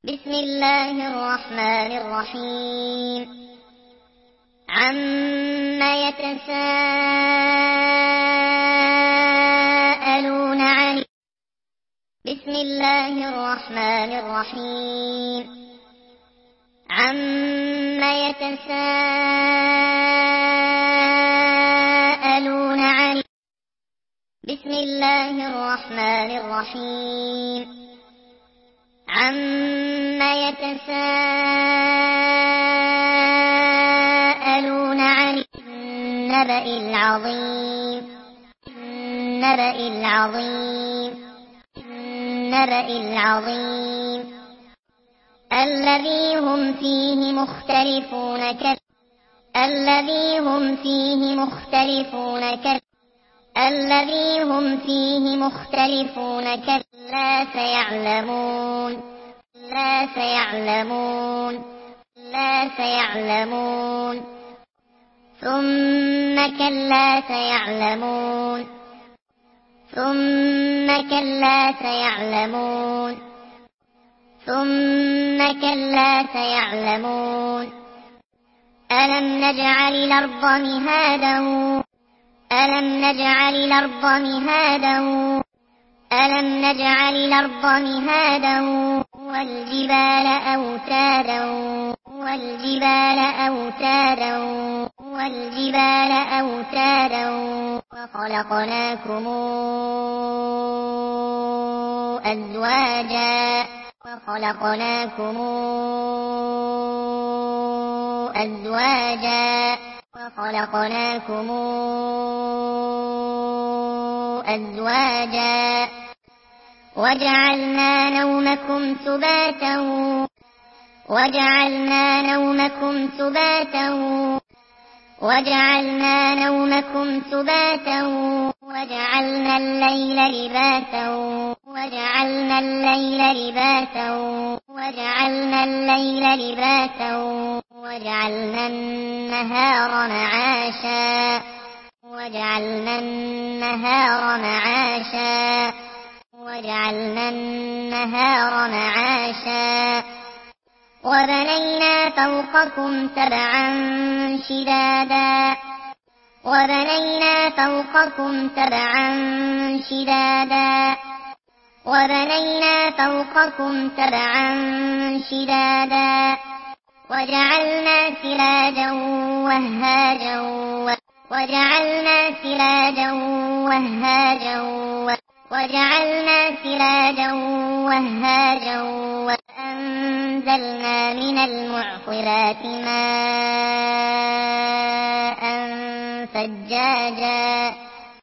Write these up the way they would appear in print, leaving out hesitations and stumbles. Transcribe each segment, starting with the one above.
بسم الله الرحمن الرحيم عما يتساءلون عن بسم الله الرحمن الرحيم عما يتساءلون عن بسم الله الرحمن الرحيم عما يتساءلون عن النبأ العظيم النبأ العظيم النبأ العظيم الذي هم فيه مختلفون الذي هم فيه مختلفون كلا سيعلمون ثم كلا سيعلمون ألم نجعل الأرض مهادا والجبال أوتادا وخلقناكم أزواجا وجعلنا نومكم سباتا وجعلنا الليل لباسا وجعلنا النهار معاشا وبنينا فوقكم سبعا شدادا وجعلنا سراجا وهاجا وأنزلنا من المعصرات ماء ثجاجا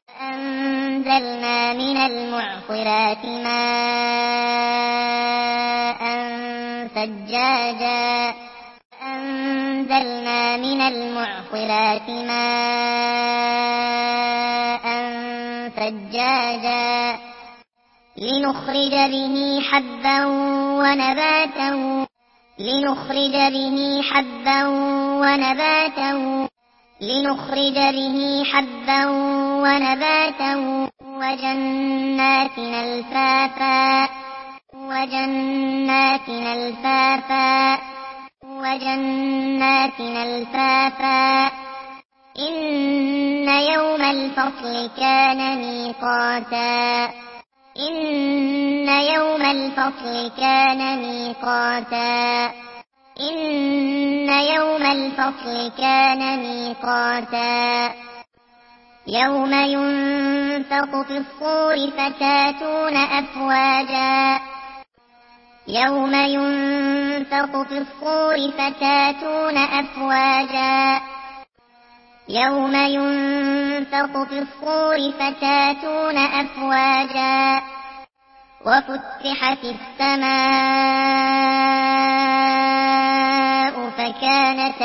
لنخرج به حبا ونباتا وجنات ألفافا إن يوم الفصل كان ميقاتا يوم ينفخ في الصور فتاتون أفواجا وفتحت السماء فكانت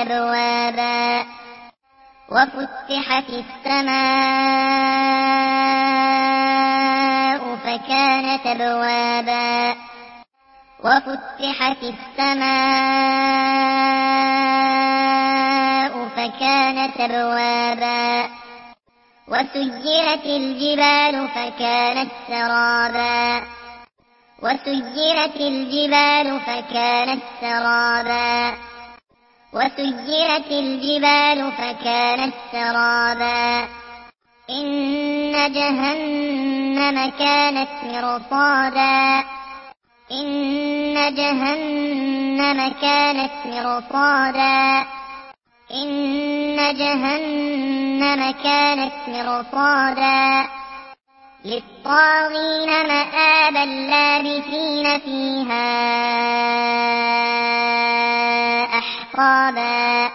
أبوابا وسيرت الجبال فكانت سرابا وسيرت الجبال فكانت سرابا وسيرت الجبال فكانت سرابا إن جهنم كانت مرصادا إن جهنم كانت مرصادا إن جهنم كانت مرصادا للطاغين مآبا لابثين فيها أحقابا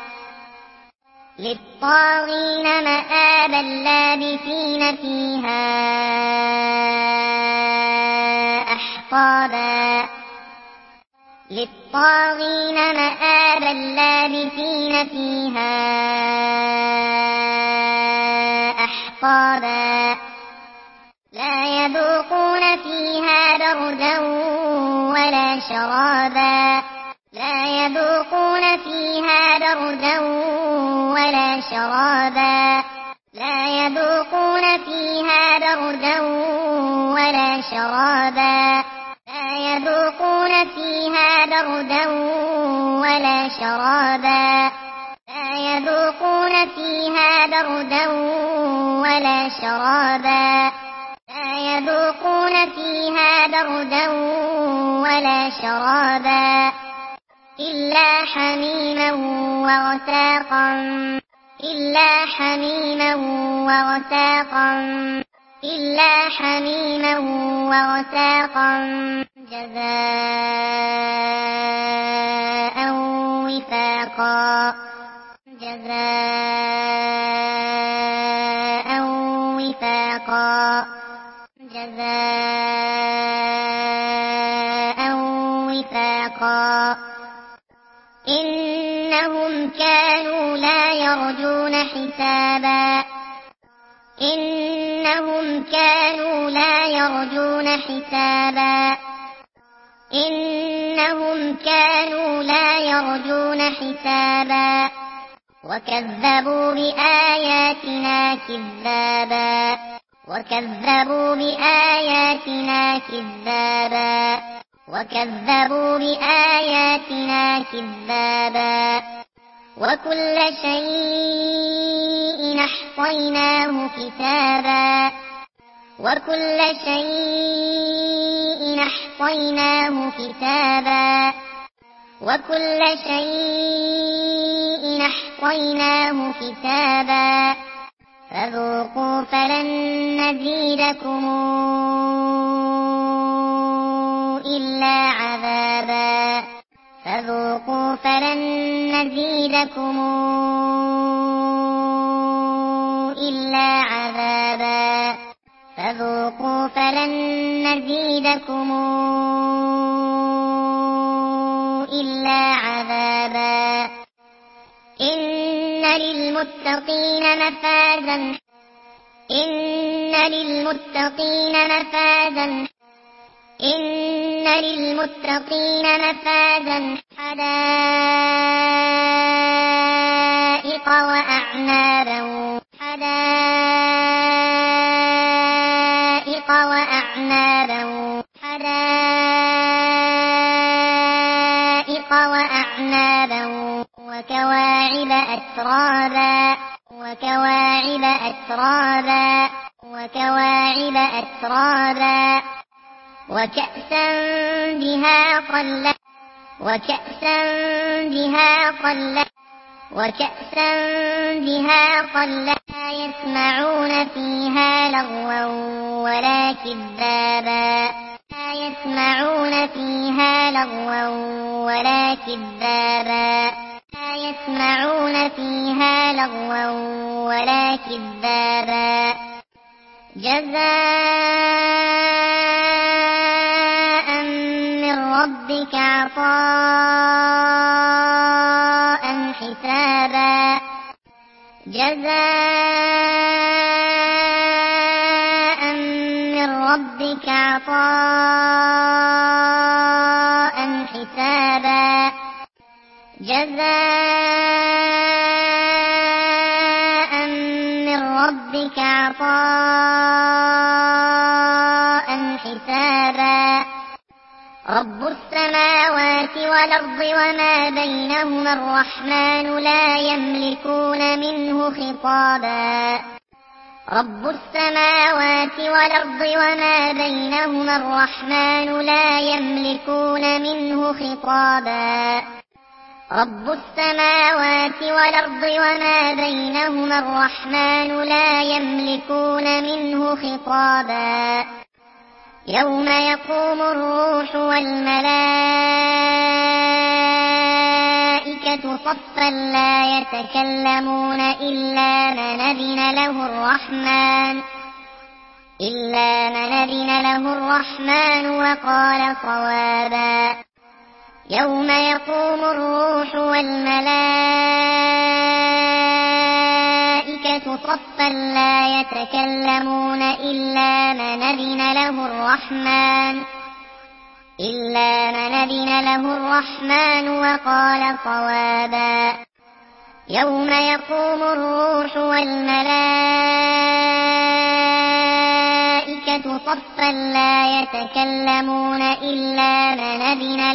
للطاغين مآبا لابثين فيها أحقابا للطاغين مآبا لابثين فيها أحقابا لا يذوقون فيها بردا ولا شرابا لا يذوقون فيها بردا ولا شرابا لا يذوقون فيها بردا ولا شرابا لا يذوقون فيها بردا ولا شرابا لا يذوقون فيها بردا ولا شرابا لا يذوقون فيها بردا ولا شرابا إلا حميما وغساقا إلا حميما وغساقا إلا حميما وغساقا جزاء وفاقا جزاء وفاقا جزاء وفاقا إنهم كانوا لا يرجون حسابا إنهم كانوا لا يرجون حسابا إنهم كانوا لا يرجون حسابا وكذبوا بآياتنا كذابا وكذبوا بآياتنا كذابا وكذبوا بآياتنا كذابا وكل شيء أحصيناه كتابا وكل شيء أحصيناه كتابا وكل شيء أحصيناه كتابا فذوقوا فلن نزيدكم إلا عذابا فذوقوا فلن نزيدكم إلا عذابا فذوقوا فلن نزيدكم إلا عذابا إن للمتقين مفازا إن للمتقين مفازا إن للمتقين مفازا حدائق وأعنابا حدائق وأعنابا حدائق وأعنابا وكواعب أترابا وكواعب أترابا وكواعب أترابا وكأسا دهاقا وكأسا دهاقا وكأسا دهاقا لا يسمعون فيها لغوا ولا كذابا لا يسمعون فيها لغوا ولا كذابا لا يسمعون فيها لغوا ولا كذابا جزاء من ربك عطاء حسابا جزاء من ربك عطاء حسابا جزاء من ربك عطاء حسابا السماوات والأرض وما بينهما الرحمن لا يملكون منه خطابا رب السماوات والأرض وما بينهما الرحمن لا يملكون منه خطابا رب السماوات والأرض وما بينهما الرحمن لا يملكون منه خطابا يوم يقوم الروح والملائكة صفا لا يتكلمون إلا من أذن له الرحمن وقال صوابا يوم يقوم الروح والملائكة صفا لا يتكلمون إلا من أذن له الرحمن وقال صوابا يوم يقوم الروح والملائكة صفا لا يتكلمون إلا من أذن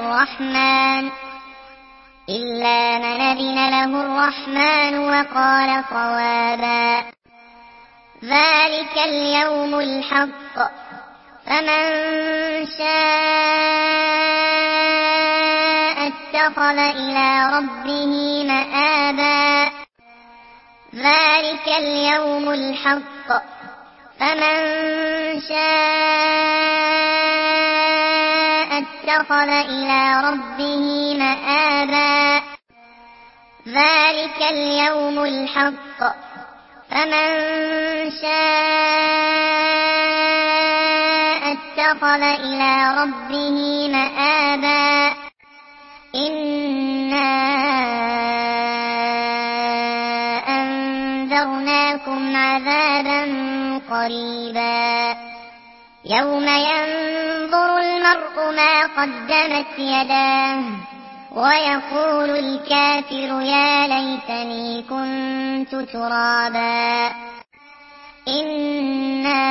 له الرحمن وقال صوابا ذلك اليوم الحق فمن شاء اتخذ إلى ربه مآبا ذلك اليوم الحق فمن شاء اتخذ إلى ربه مآبا ذلك اليوم الحق فمن شاء اتخذ إلى ربه مآبا إنا أنذرناكم عذابا قريبا يوم ينظر المرء ما قدمت يداه ويقول الكافر يا ليتني كنت ترابا إنا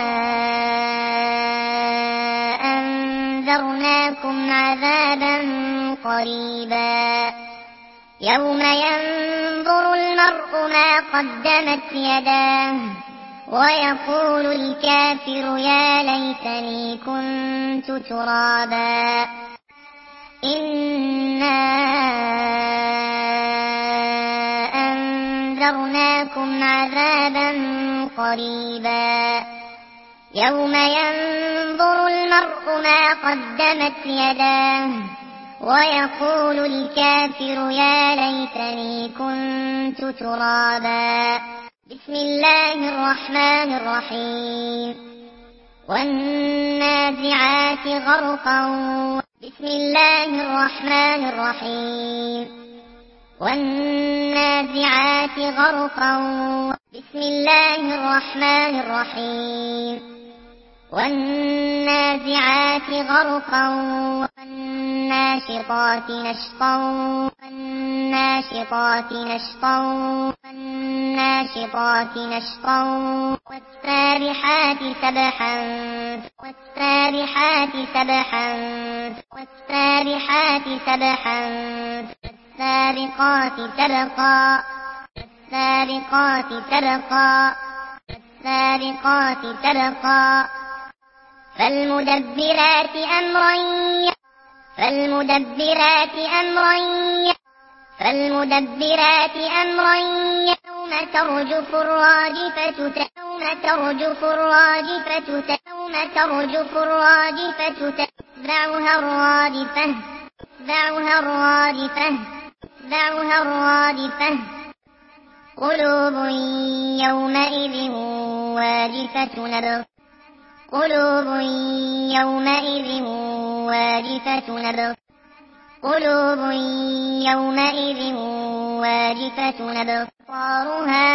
أنذرناكم عذابا قريبا يوم ينظر المرء ما قدمت يداه ويقول الكافر يا ليتني كنت ترابا إنا أنذرناكم عذابا قريبا يوم ينظر المرء ما قدمت يداه ويقول الكافر يا ليتني كنت ترابا بسم الله الرحمن الرحيم والنازعات غرقا بسم الله الرحمن الرحيم والنازعات غرقا بسم الله الرحمن الرحيم والنازعات غرقا والناشطات نشطا والناشطات نشطا والناشطات نشطا والسابحات سبحا والسابحات سبحا والسابحات سبحا والسابقات سبقا والسابقات سبقا والسابقات سبقا فالمدبرات أمرا يوم ترجف الراجفة تتبعها الرادفة قلوب يومئذ واجفة أبصارها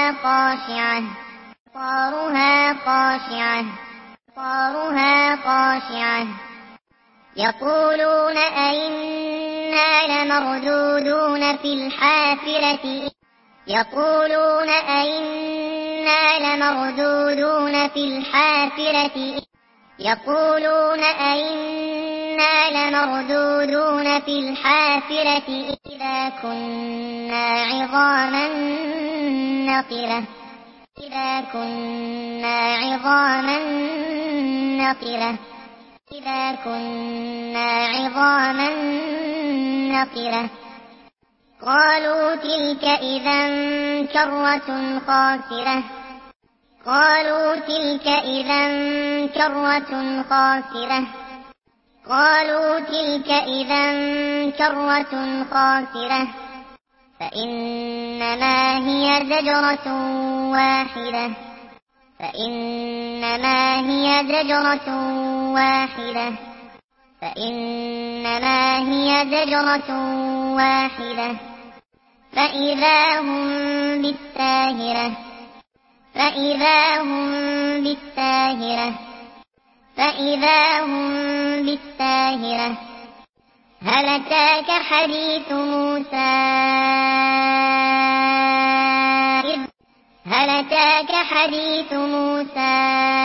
خاشعة يقولون أئنا لمردودون في الحافرة إنا لمردودون في الحافرة إذا كنا عظاما نخرة إذا كنا عظاما نخرة إذا كنا عظاما نخرة قالوا تلك إذا كرة خاسرة قالوا تلك إذا كرة خاسرة قالوا تلك إذا كرة خاسرة فإنما هي زجرة واحدة فإنما هي زجرة واحدة فإنما هي زجرة واحدة فإذا هم بالساهرة فإذا هم بالساهرة فإذا هم بالساهرة هل أتاك حديث موسى هل أتاك حديث موسى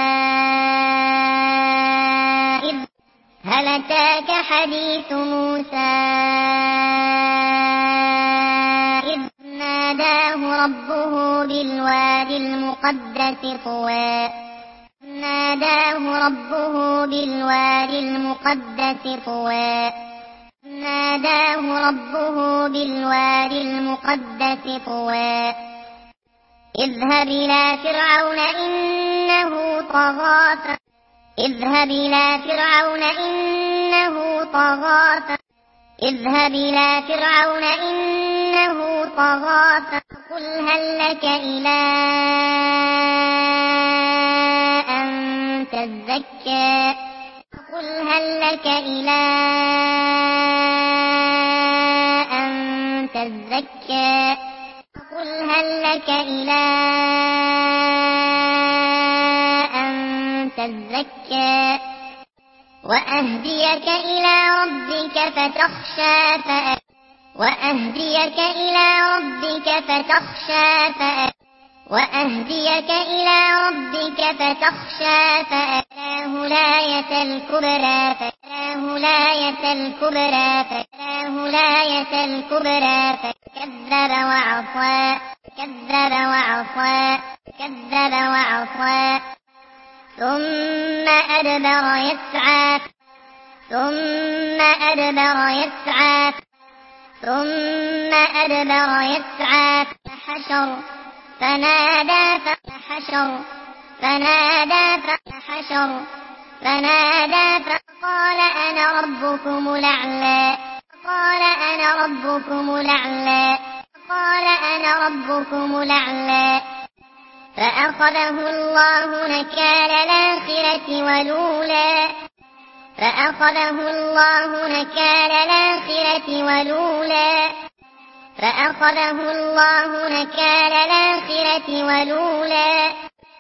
هل أتاك حديث موسى إذ ناداه ربه بالوادي المقدس طوى ناداه ربه بالوادي المقدس طوى ناداه ربه بالوادي المقدس طوى اذهب إلى فرعون إنه طغى اذهب إلى فرعون إنه طغى اذهب إلى فرعون إنه طغى فقل هل لك إلى أن تزكى قل هل لك إلى أن تزكى قل هل لك إلى أن تزكى وأهديك إلى ربك فتخشى وأهديك إلى ربك فتخشى وأهديك إلى ربك فتخشى فأراه الآية الكبرى فأراه الآية الكبرى فأراه الآية الكبرى فكذب وعصى كذب وعصى كذب وعصى ثم أدبر يسعى ثم أدبر يسعى ثم أدبر يسعى فحشر فنادى فحشر فنادى فحشر فنادى فقال أنا ربكم الأعلى قال أنا ربكم الأعلى قال أنا ربكم الأعلى فأخذه الله نكال الآخرة والأولى فأخذه الله نكال الآخرة والأولى فأخذه الله نكال الآخرة والأولى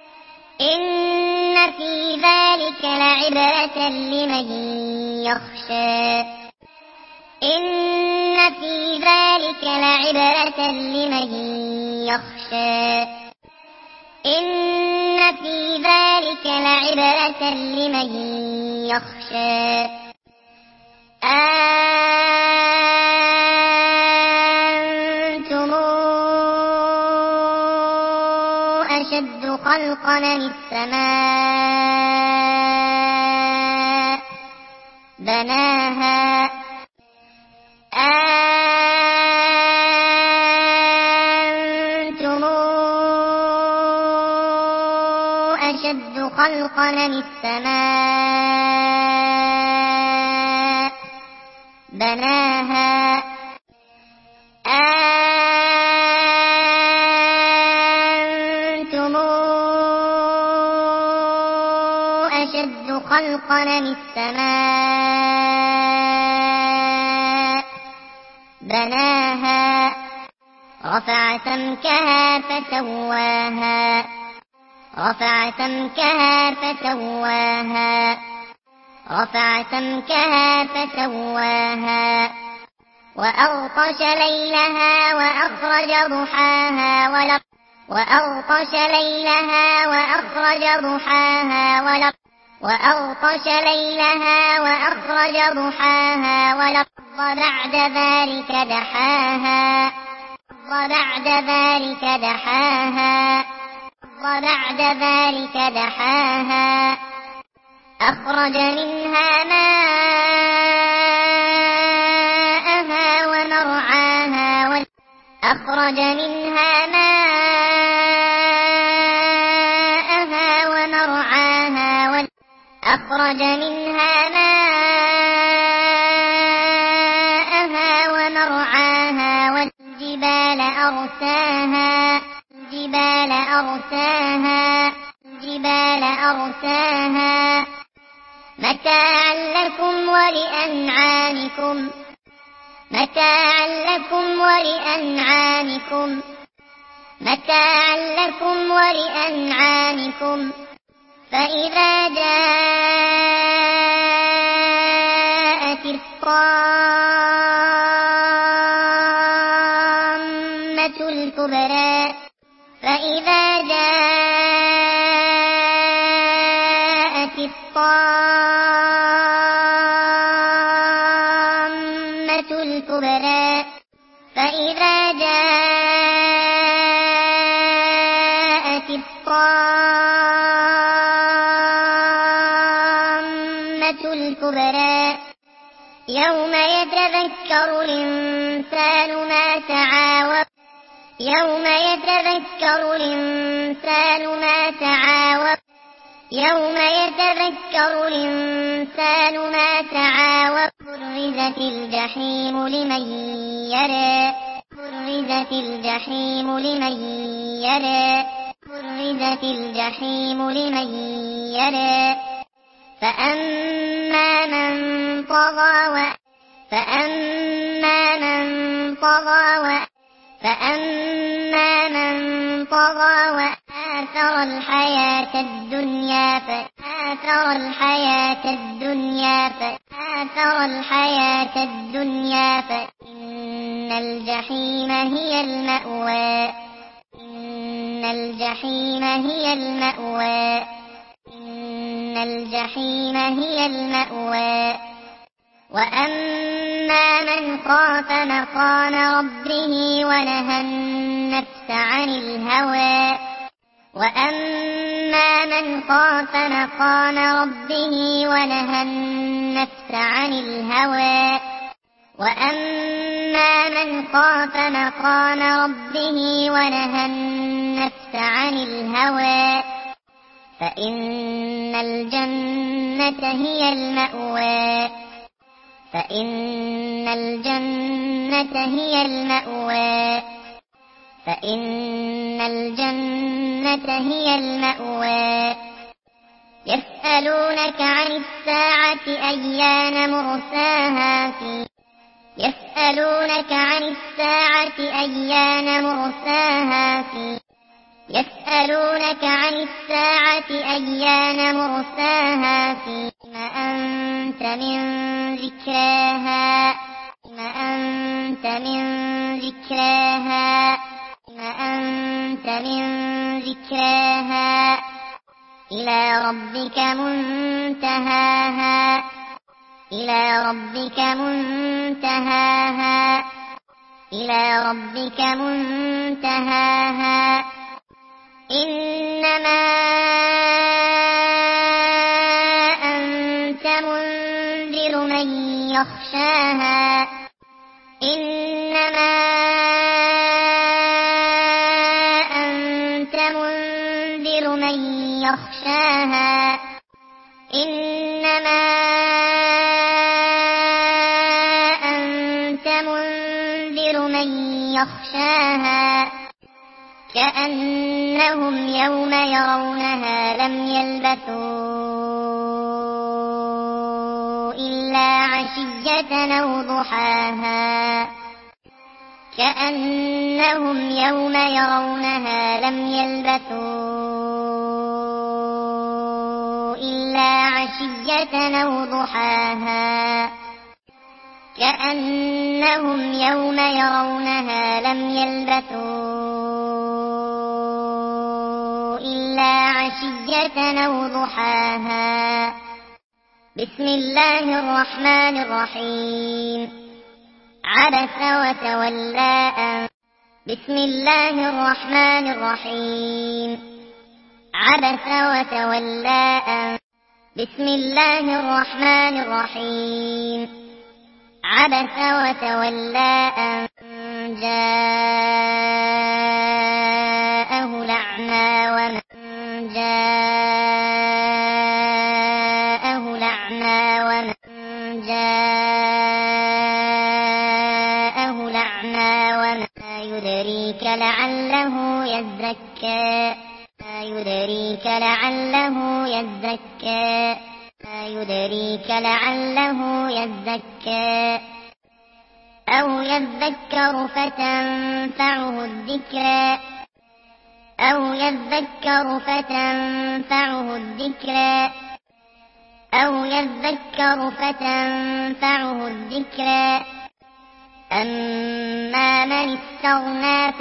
إن في ذلك لعبرة لمن يخشى إن في ذلك لعبرة لمن يخشى إن في ذلك لعبرة لمن يخشى أنتم أشد خلقا من السماء بناها أنتم أشد خلقا من السماء بناها أنتم أشد خلقا من السماء بناها رفع سمكها فسواها رفع سمكها فسواها رفع سمكها فسواها وأغطش ليلها وأخرج ضحاها وأغطش ليلها وأخرج ضحاها وأغطش ليلها وأخرج ضحاها والأرض بعد ذلك دحاها وبعد ذلك دحاها وبعد ذلك دحاها أخرج منها ماءها ومرعاها أخرج منها ماءها ومرعاها أخرج منها ماءها ومرعاها والجبال أرساها الجبال أرساها الجبال أرساها متاعا لكم ولأنعامكم متاعا لكم ولأنعامكم متاعا لكم ولأنعامكم فإذا جاءت الطامة الكبرى فإذا جاءت الطامة الكبرى فإذا جاءت الطامة الكبرى يوم يتذكر الإنسان ما سعى يوم يتذكر الإنسان ما سعى يوم يتذكر الإنسان ما سعى وبرزت الجحيم لمن يرى برزت الجحيم لمن يرى برزت الجحيم لمن يرى فأما من طغى فأما من طغى فأما من طغى وآثر الحياة الدنيا فآثر الحياة الدنيا فإن الجحيم هي المأوى إن الجحيم هي المأوى إن الجحيم هي المأوى وأما من خاف مقام ربه ونهى النفس عن الهوى وأما من خاف مقام ربه ونهى النفس عن الهوى وأما من خاف مقام ربه ونهى النفس عن الهوى فإن الجنة هي المأوى فإن الجنة هي المأوى فإن الجنة هي المأوى يسألونك عن الساعة أيان مرساها يسألونك عن الساعة أيان مرساها يسألونك عن الساعة أيان مرساها فيما أنت من ذكراها فيما أنت من ذكراها فيما أنت من ذكراها إلى ربك منتهاها إلى ربك منتهاها إلى ربك منتهاها إنما أنت منذر من يخشاها إنما أنت منذر من يخشاها إنما أنت منذر من يخشاها كأنهم يوم يرونها لم يلبثوا إلا عشية أو ضحاها كأنهم يوم يرونها لم يلبثوا إلا عشية أو ضحاها كأنهم يوم يرونها لم يلبثوا إلا عشية زاكية أو ضحاها بسم الله الرحمن الرحيم عبس وتولى بسم الله الرحمن الرحيم عبس وتولى بسم الله الرحمن الرحيم عبس وتولى جاءه الأعمى ومن جاءه الأعمى ومن جاءه الأعمى وما يدريك لعله يزكى ما يدريك لعله يزكى ما يدريك لعله يزكى أو يذكر فتنفعه الذكرى أو يذكر فتنفعه الذكرى أو يذكر فتنفعه الذكرى أما من استغنى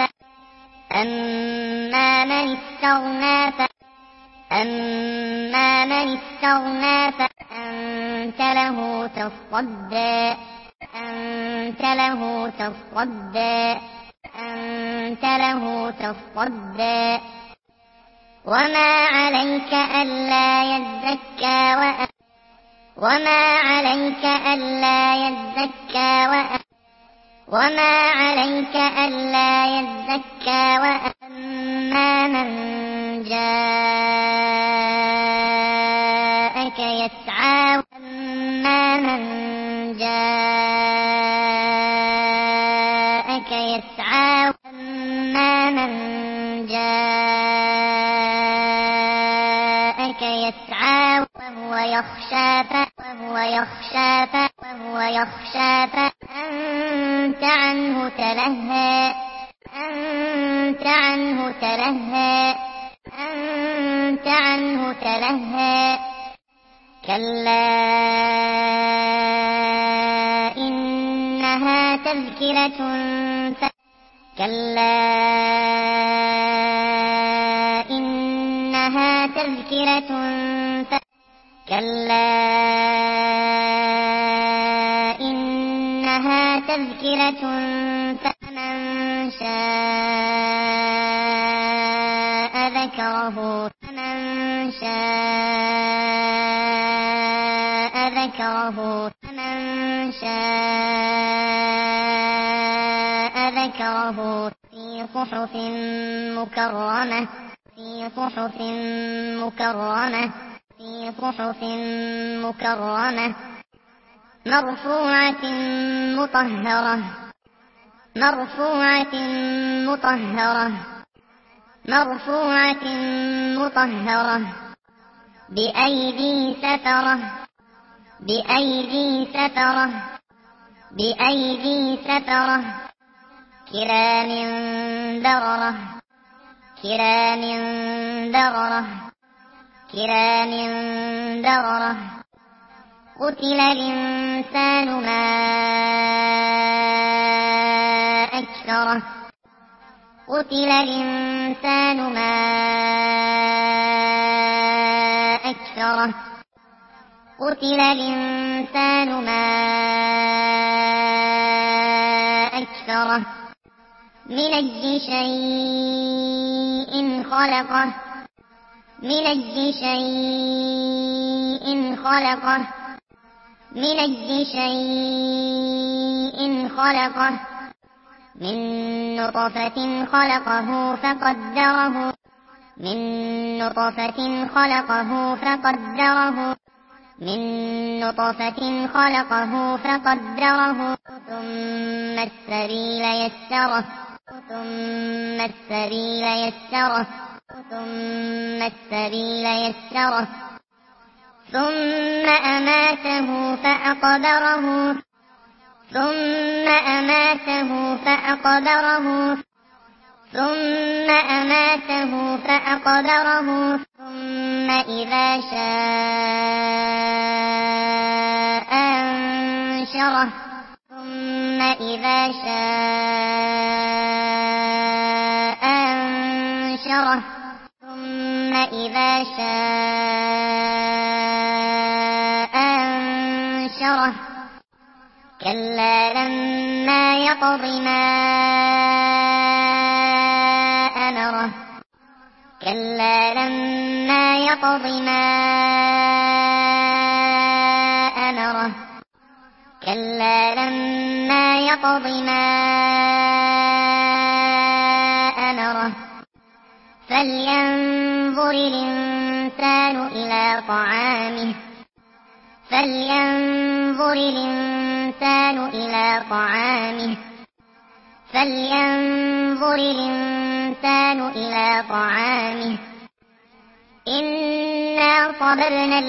أما من استغنى أما من استغنى فأنت له تصدى أنت له تصدى أنت له تصدى وما عليك ألا يزكى وما عليك ألا يزكى وما عليك ألا يزكى وأما من جاءك يسعى وأما من جاءك يسعى وأما من جاءك يسعى وهو يخشى فأنت عنه تلهى أنت عنه تلهى أنت عنه تلهى كلا إنها تذكرة كلا إنها تذكرة كلا إنها تذكرة فمن شاء ذكره فمن شاء ذكره فمن شاء ذكره في صحف مكرمة في صحف مكرمة في صحف مكرمة مرفوعة مطهرة مرفوعة مطهرة مرفوعة مطهرة بأيدي سفرة بأيدي سفرة بأيدي سفرة كرام بررة كرام بررة كرام بررة قتل الإنسان ما أكفره قتل الإنسان ما أكفره قتل الإنسان ما أكفره من أي شيء خلقه من أي شيء خلقه من أي شيء خلقه من نطفة خلقه فقدره من نطفة خلقه فقدره من نطفة خلقه فقدره ثم السبيل يسره ثم السبيل يسره ثم السبيل يسره ثم أماته فأقبره ثم أماته فأقبره ثم أماته فأقبره ثم إذا شاء أنشره ثم إذا شاء أنشره ثم إذا شاء أنشره كلا لما يقض ما أمره كلا لما يقض ما أمره كلا لما يقض ما أمره فلينظر الإنسان إلى طعامه فلينظر الإنسان إلى طعامه فلينظر الإنسان إلى طعامه إنا صببنا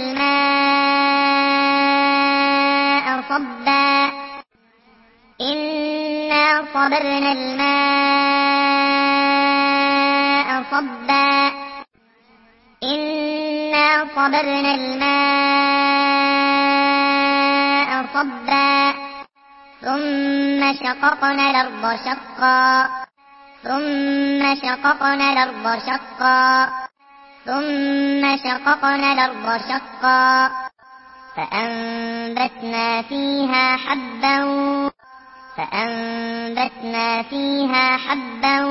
الماء صبا إنا صببنا الماء صبا إنا صببنا الماء صبا ثم شققنا الأرض شقا ثم شققنا الأرض شقا ثم شققنا الأرض شقا فأنبتنا فيها حبا فأنبتنا فيها حبا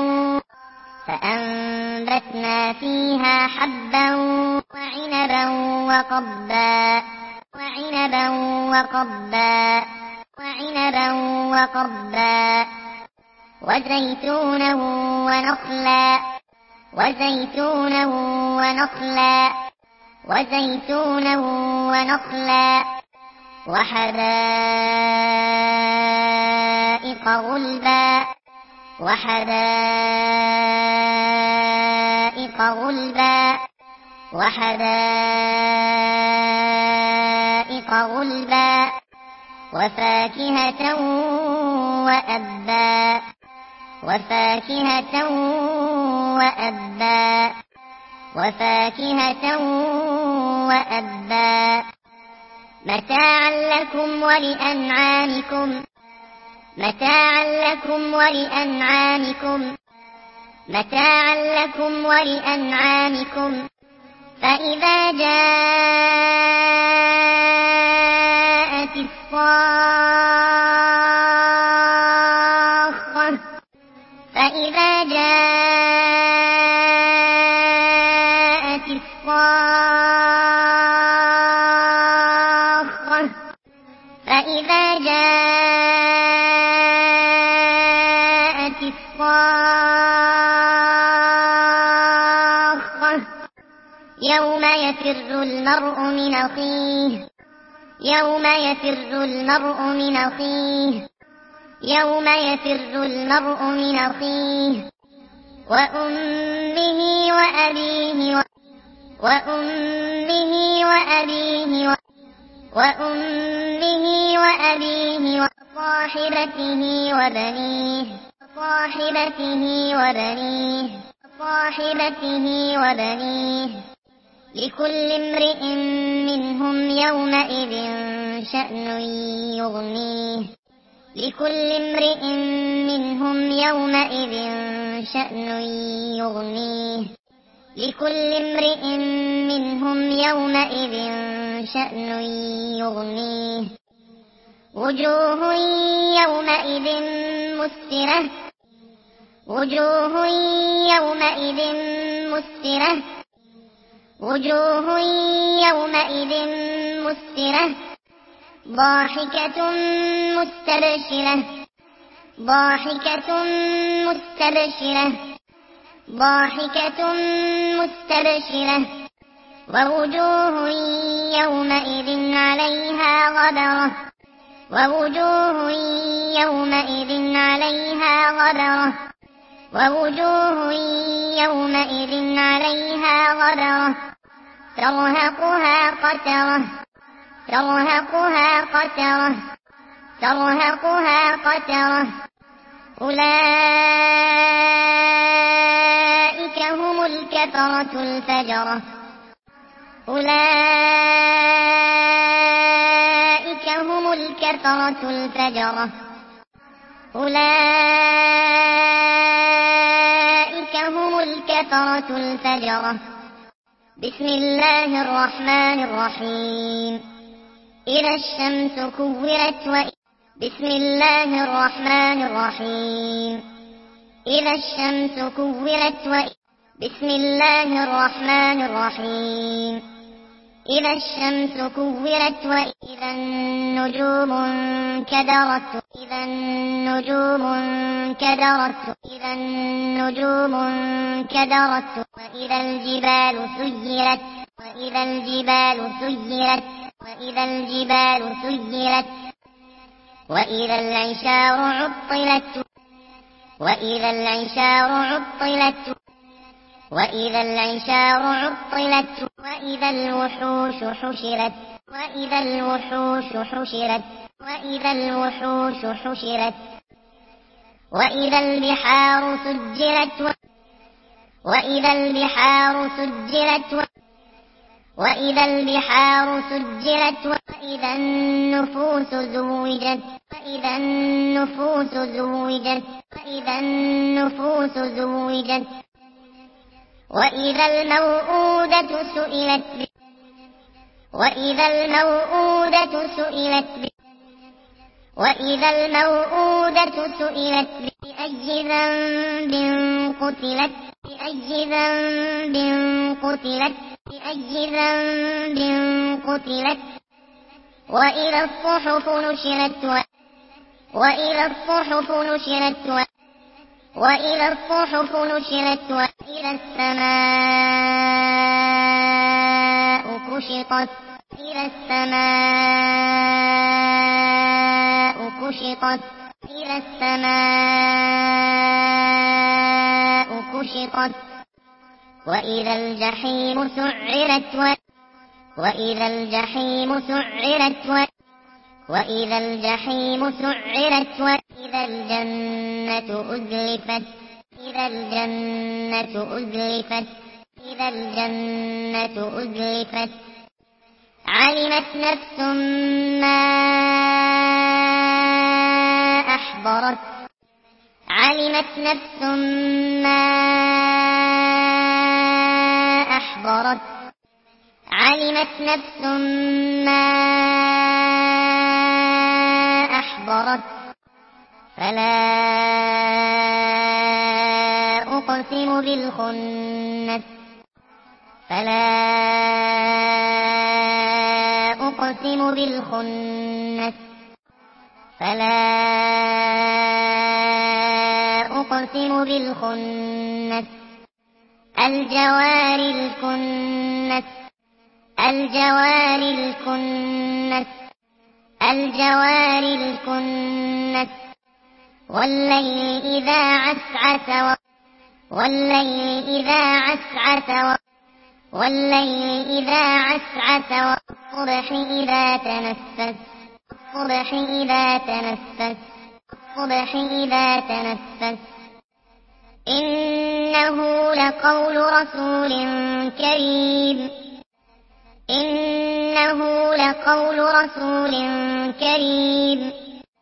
فأنبتنا فيها حبا وعنبا وقبا وعنبا وقبا وعنبا وقبا وزيتونا ونخلا وزيتونا ونخلا وزيتونا ونخلا وحدائق غلبا وحدائق غلبا وحدائق غلبا وفاكهة وأبا وفاكهة وأبا وفاكهة وأبا متاعا لكم ولأنعامكم متاعا لكم ولأنعامكم متاعا لكم ولأنعامكم فإذا جاءت الصاخة فإذا جاءت الصاخة فإذا جاءت الصاخة يوم يفر المرء من أخيه يوم يفر المرء من أخيه يوم يفر المرء من أخيه وأمه وأبيه وأمه وأبيه وأمه وأبيه وصاحبته وبنيه صاحبته وبنيه صاحبته وبنيه لكل امرئ منهم يومئذ شأن يغنيه لكل امرئ منهم يومئذ شأن يغنيه لكل امرئ منهم يومئذ شأن يغنيه وجوه يومئذ مسفرة وجوه يومئذ مسفرة وجوه يومئذ مسفرة ضاحكة مستبشرة ضاحكة مستبشرة ضاحكة مستبشرة ووجوه يومئذ عليها غبرة ووجوه يومئذ عليها غبرة ووجوه يومئذ عليها غبرة ترهقها قترة ترهقها قترة ترهقها قترة أولئك هم الكفرة الفجرة أولئك هم الكفرة الفجرة أولئك هم الكفرة الفجرة بسم الله الرحمن الرحيم إذا الشمس كورت بسم الله الرحمن الرحيم إذا الشمس كورت بسم الله الرحمن الرحيم إذا الشمس كورت وإذا النجوم انكدرت إذا النجوم انكدرت إذا النجوم انكدرت وإذا الجبال سيرت وإذا الجبال سيرت وإذا الجبال سيرت وإذا العشار عطلت وإذا العشار عطلت وإذا العشار عطلت وإذا الوحوش حشرت وإذا الوحوش حشرت وإذا الوحوش حشرت وإذا البحار سجرت وإذا البحار سجرت وإذا البحار سجرت وإذا النفوس زوجت وإذا النفوس زوجت وإذا النفوس زوجت وإذا الموءودة سئلت وإذا الموءودة سئلت وإذا الموءودة سئلت بأي ذنب قتلت بأي ذنب قتلت بأي ذنب قتلت وإذا الصحف نشرت وإذا الصحف نشرت وإذا الصحف نشرت وإذا السماء كشطت إذا السماء كشطت إذا السماء كشطت وإذا الجحيم سعرت وإذا الجحيم سعرت وإذا الجحيم سعرت وإذا الجنة أزلفت إذا الجنة أزلفت إذا الجنة أزلفت علمت نفس ما أحضرت علمت نفس ما أحضرت علمت نفس ما أحضرت فلا أقسم بالخنس فلا أقسم بالخنس فلا أقسم بالخنس الجوار الكنس الجوار الكنس الجوار الكنس والليل إذا عسعس والليل إذا عسعس والليل إذا عسعس والصبح إذا تنفس والصبح إذا تنفس والصبح إذا تنفس إنه لقول رسول كريم إنه لقول رسول كريم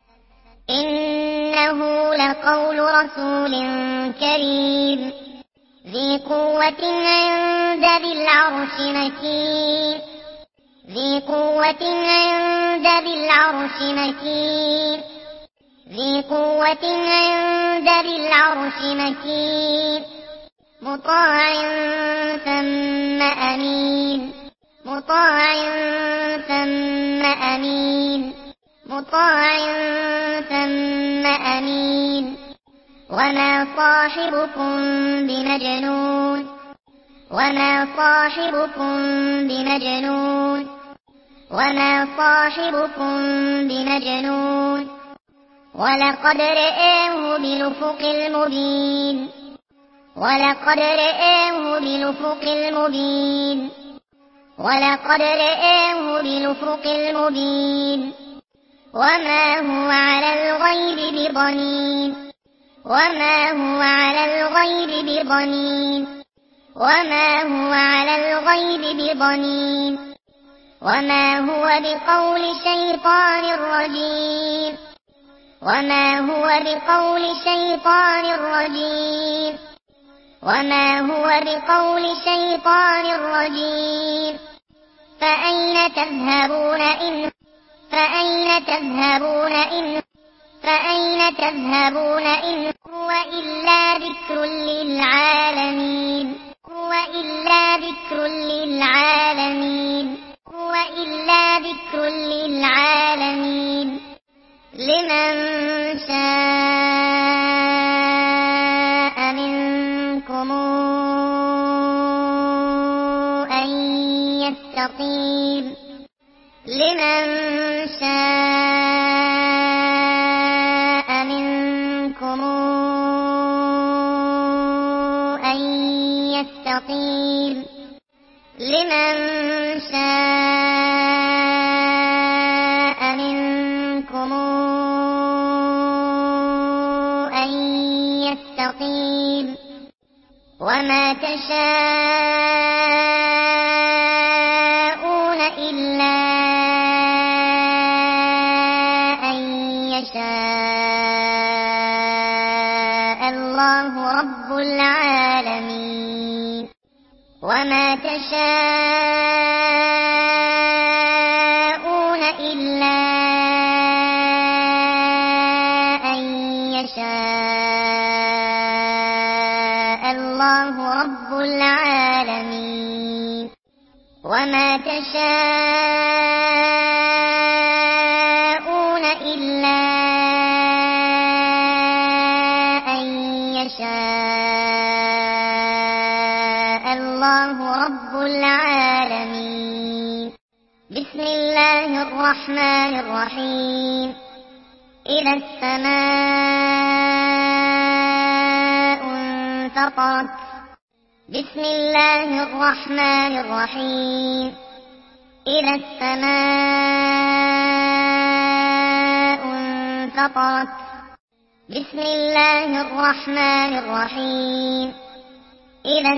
إنه لقول رسول كريم ذي قوة عند ذي العرش مكين ذي قوة عند ذي العرش مكين ذي قوة عند ذي العرش مكين مطاع ثم أمين مطاع ثم أمين مطاع ثم أمين وما صاحبكم بمجنون وما صاحبكم بمجنون وما صاحبكم بمجنون ولقد رآه بالأفق المبين ولقد رآه بالأفق المبين ولقد رآه بالأفق المبين وما هو على الغيب بضنين وما هو على الغيب بضنين وما هو على الغيب بضنين وما هو بقول شيطان رجيم وما هو بقول شيطان رجيم وما هو بقول شيطان رجيم فأين تذهبون إن هو إلا ذكر للعالمين لمن شاء منكم أن يستقيم وما تشاءون إلا أن يشاء الله رب العالمين وما تشاءون إلا أن يشاء الله رب العالمين وما تشاءون إلا أن يشاء الله رب العالمين بسم الله الرحمن الرحيم إذا السماء انفطرت بسم الله الرحمن الرحيم إذا السماء انفطرت بسم الله الرحمن الرحيم إذا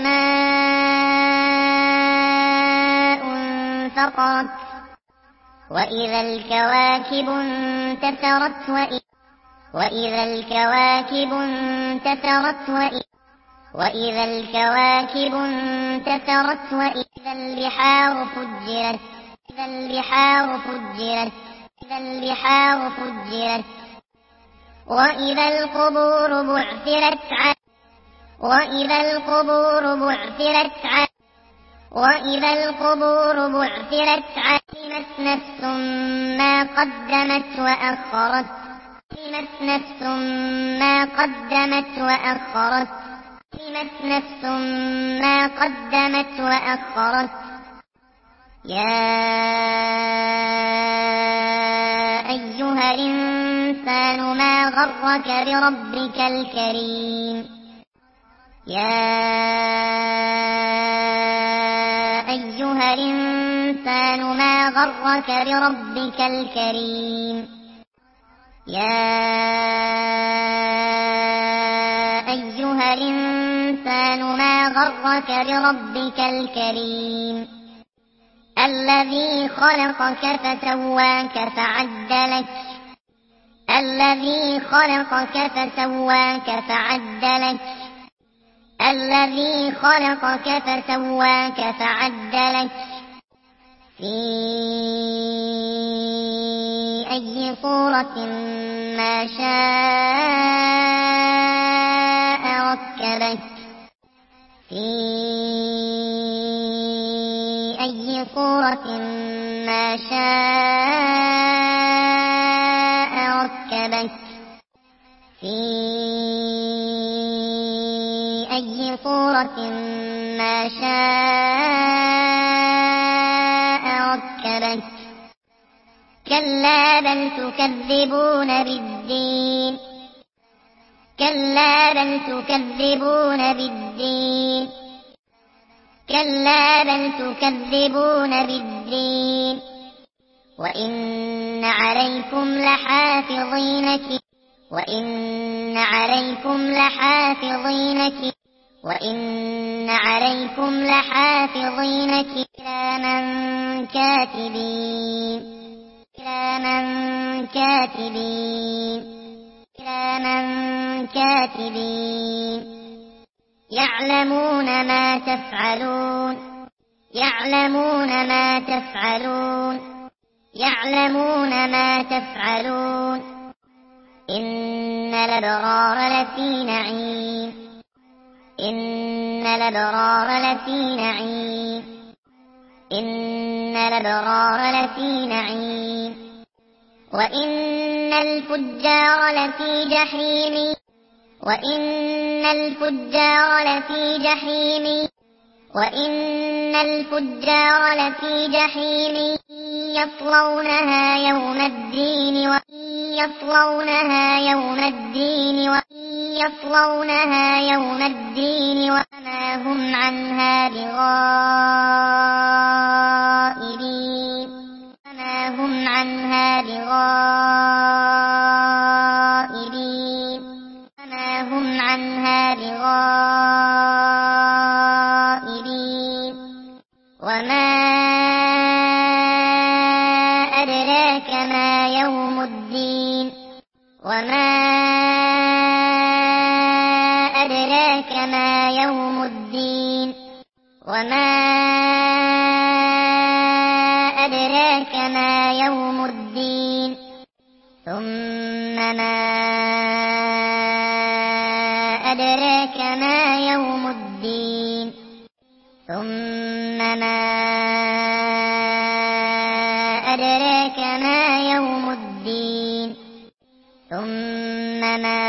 السماء انفطرت وإذا الكواكب انتثرت وإذا الكواكب انتثرت وإذا الكواكب انتثرت وإذا البحار فجرت إذا البحار فجرت إذا البحار فجرت وإذا القبور بعثرت وإذا القبور بعثرت وإذا القبور بعثرت علمت نفس ما قدمت وأخرت علمت نفس ما قدمت وأخرت علمت نفس ما قدمت وأخرت يا أيها الإنسان ما غرك بربك الكريم يا أيها الإنسان ما غرك بربك الكريم يا أيها الإنسان ما غرك بربك الكريم الذي خلقك فسواك فعدلك الذي خلقك فسواك فعدلك الذي خلقك فسواك فعدلك في أي صورة ما شاء ركبك في أي صورة ما شاء ركبك في أي صورة ما شاء ركبك كلا بل تكذبون بالدين كلا بل تكذبون بالدين كلا بل تكذبون بالدين وإن عليكم لحافظين كراما كاتبين يعلمون ما تفعلون يعلمون ما تفعلون يعلمون ما تفعلون إن الأبرار لفي نعيم إن الأبرار لفي نعيم إن الأبرار لفي نعيم وإن الفجار لفي جحيم وإن الفجار لفي جحيم وإن الفجار لفي جحيم يصلونها يوم الدين يصلونها يوم الدين يصلونها يوم الدين وما هم عنها بغائبين وما هم عنها بغائبين وما هم عنها بغائبين وما أدراك ما يوم الدين وما أدراك ما يوم الدين وما أدراك ما يوم الدين ثم ما أدراك ما يوم الدين ثم ما أدراك ما يوم الدين ثم ما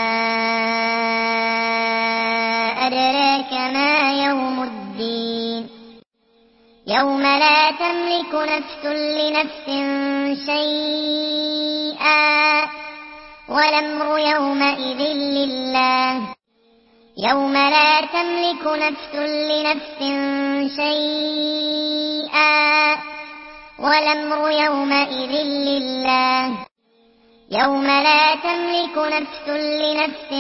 أدراك ما يوم الدين يوم لا تملك نفس لنفس شيئا والأمر يومئذ لله يوم لا تملك نفس لنفس شيئا والأمر يومئذ لله يوم لا تملك نفس لنفس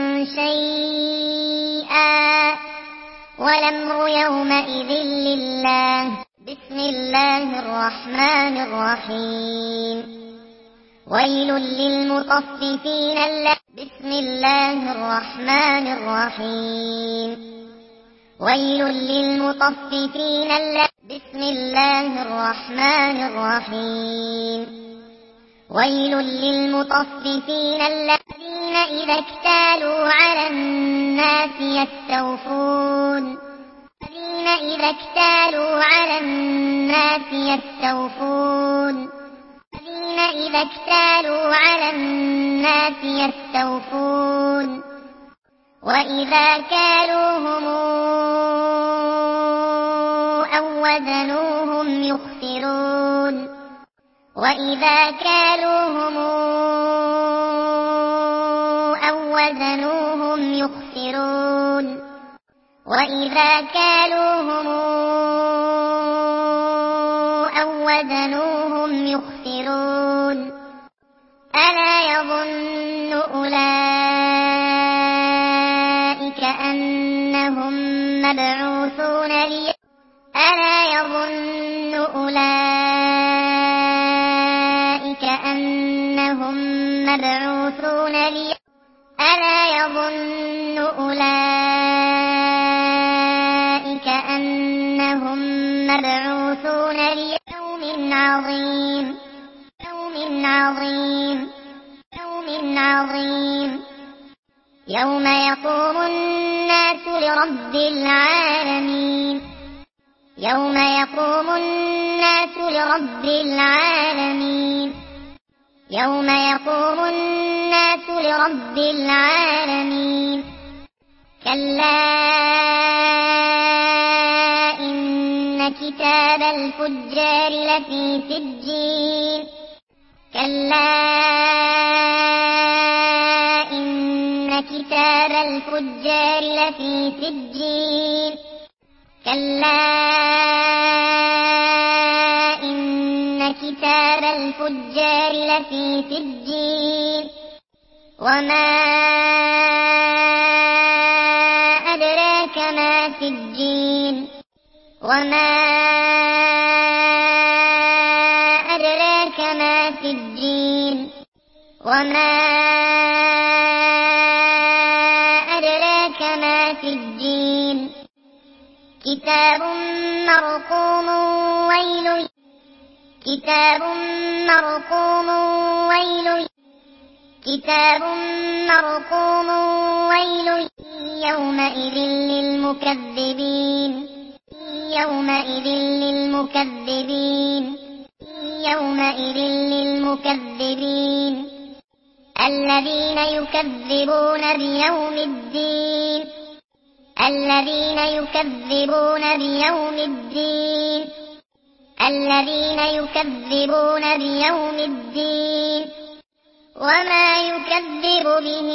شيئا والأمر يومئذ لله بسم الله الرحمن الرحيم ويل للمطففين بسم الله الرحمن الرحيم ويل للمطففين بسم الله الرحمن الرحيم ويل للمطففين الذين إذا اكتالوا على الناس يستوفون الذين إذا اكتالوا على الناس يستوفون الذين إذا اكتالوا على الناس يستوفون وإذا كالوهم أو وزنوهم يخسرون وإذا كالوهم أو وزنوهم يخسرون وإذا كالوهم أو وزنوهم يخسرون ألا يظن أولئك أنهم مبعوثون ألا يظن أولئك أنهم مبعوثون ألا يظن أولئك أنهم مبعوثون ليوم عظيم يوم عظيم يوم عظيم يوم يقوم الناس لرب العالمين يوم يقوم الناس لرب العالمين يوم يقوم الناس لرب العالمين كلا إن كتاب الفجار لفي سجين كلا إن كتاب الفجار لفي سجين كلا إن كتاب الفجار لفي سجين وما أدراك ما سجين وما أدراك ما سجين وما أدراك أدراك ما سجين كتاب مرقوم ويل كتاب مرقوم ويل كتاب مرقوم ويل يومئذ للمكذبين يومئذ للمكذبين يومئذ للمكذبين الذين يكذبون بيوم الدين الذين يكذبون بيوم الدين الذين يكذبون بيوم الدين وما يكذب به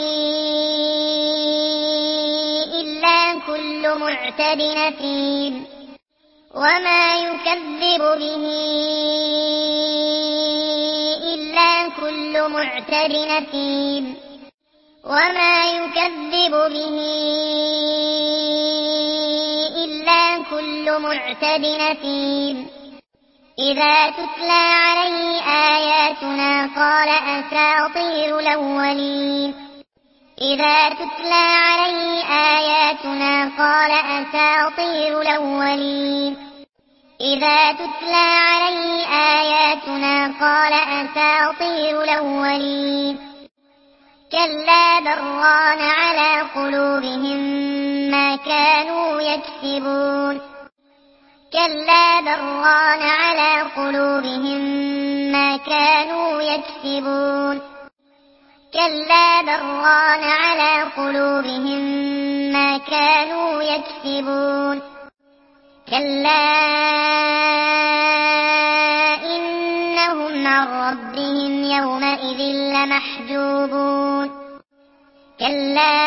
إلا كل معتد أثيم وما يكذب به إلا كل معتد أثيم وما يكذب به إلا كل معتد أثيم إذا تتلى عليه آياتنا قال أساطير الأولين إذا تتلى عليه آياتنا قال أساطير الأولين إذا تتلى عليه آياتنا قال أساطير الأولين كلا بران على قلوبهم ما كانوا يكسبون كلا بران على قلوبهم ما كانوا يكسبون كلا بران على قلوبهم ما كانوا يكسبون كلا إنهم عن ربهم يومئذ لمحجوبون كلا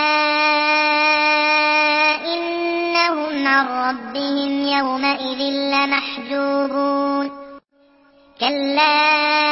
إنهم عن ربهم يومئذ لمحجوبون كلا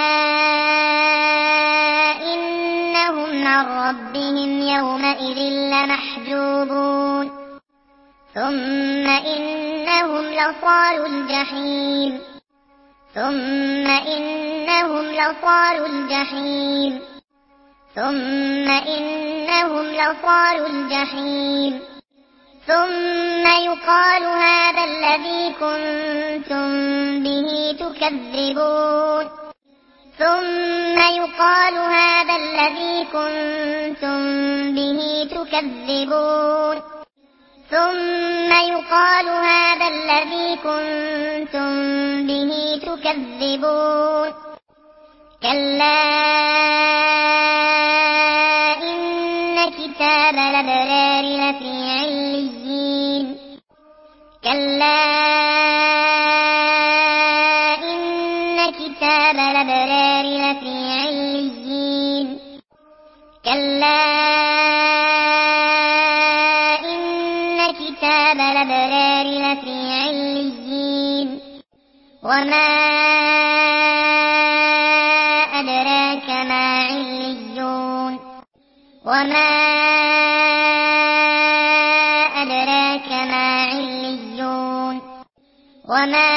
إنهم عن ربهم يومئذ لمحجوبون ثم إنهم لصالو الجحيم ثم إنهم لصالو الجحيم ثم إنهم لصالو الجحيم ثم يقال هذا الذي كنتم به تكذبون ثم يقال هذا الذي كنتم به تكذبون ثم يقال هذا الذي كنتم به تكذبون كلا إن كتاب الأبرار لفي عليين كلا إن كتاب الأبرار لفي عليين كلا إن كتاب الأبرار لفي عليين وما أدراك ما عليون وما أدراك ما عليون وما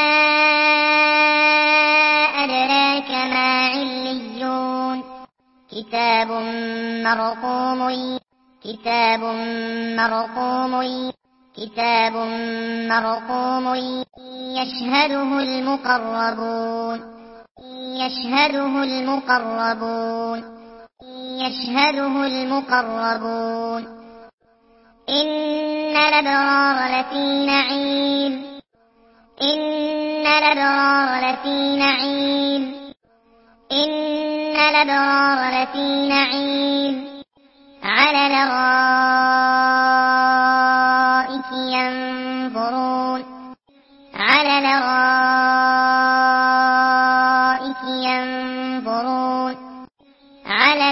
أدراك ما عليون كتاب مرقوم كتاب مرقوم كتاب مرقوم يشهده المقربون يشهده المقربون يشهده المقربون إن الأبرار لفي نعيم إن الأبرار لفي نعيم إن الأبرار لفي نعيم على الأرائك ينظرون على الأرائك ينظرون على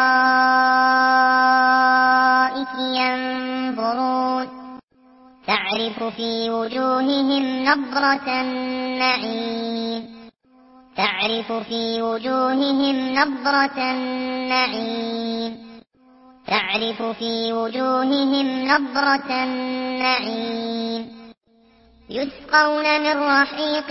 الأرائك ينظرون تعرف في وجوههم نضرة النعيم تعرف في وجوههم نضرة النعيم تعرف في وجوههم نضرة النعيم. يسقون من رحيق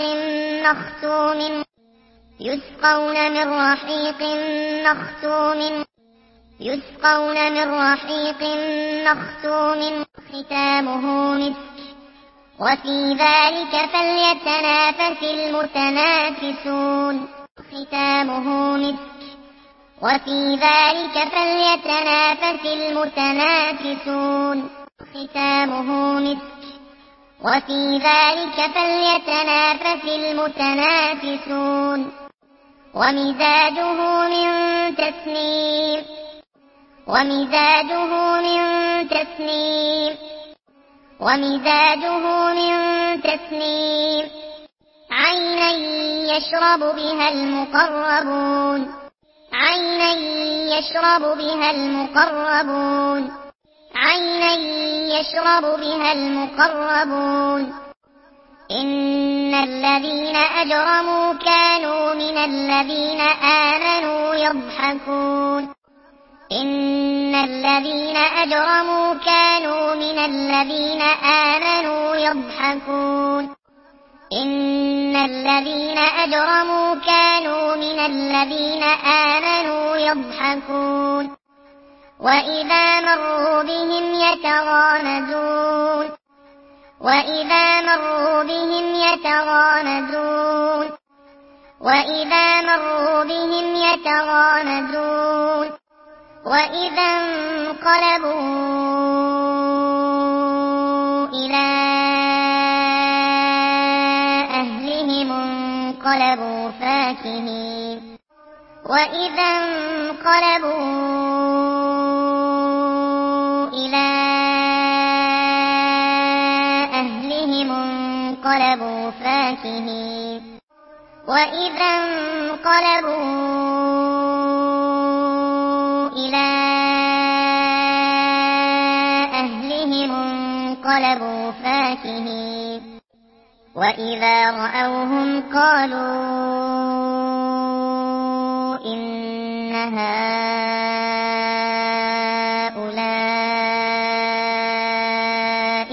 مختوم يسقون من رحيق مختوم يسقون من رحيق مختوم ختامه مسك وفي ذلك فليتنافس المتنافسون ختامه مسك وفي ذلك فليتنافس المتنافسون ختامه مسك وفي ذلك فليتنافس المتنافسون ومزاجه من تسنيم ومزاجه من تسنيم ومزاجه من تسنيم عينا يشرب بها المقربون عينا يشرب بها المقربون عينا يشرب بها المقربون إن الذين أجرموا كانوا من الذين آمنوا يضحكون إن الذين أجرموا كانوا من الذين آمنوا يضحكون إن الذين أجرموا كانوا من الذين آمنوا يضحكون وإذا مروا بهم يتغامزون وإذا مروا بهم يتغامزون وإذا مروا بهم يتغامزون وإذا انقلبوا إلى أهلهم انقلبوا فاكهين وإذا انقلبوا إلى أهلهم انقلبوا فاكهين وإذا انقلبوا إلى أهلهم انقلبوا فاكهين وإذا رأوهم قالوا إن هؤلاء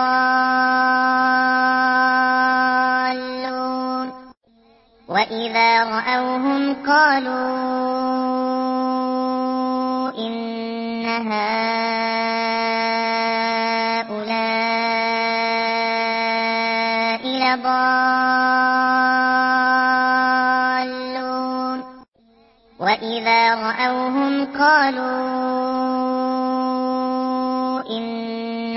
لضالون وإذا رأوهم قالوا إن هؤلاء لضالون وإذا رأوهم قالوا إن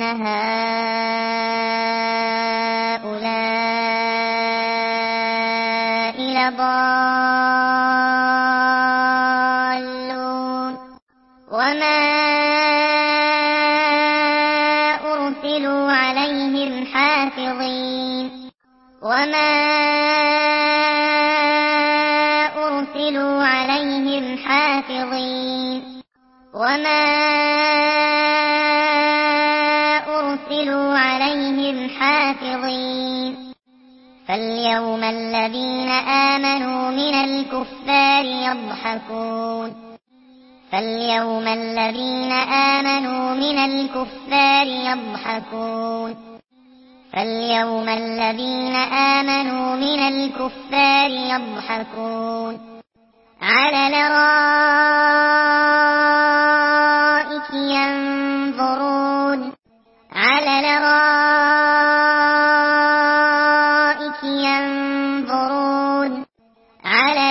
هؤلاء لضالون وما أرسلوا عليهم حافظين وما أرسلوا عليهم حافظين وما أرسلوا عليهم حافظين فاليوم الذين آمنوا من الكفار يضحكون فاليوم الذين آمنوا من الكفار يضحكون فاليوم الذين آمنوا من الكفار يضحكون على الأرائك ينظرون على الأرائك ينظرون على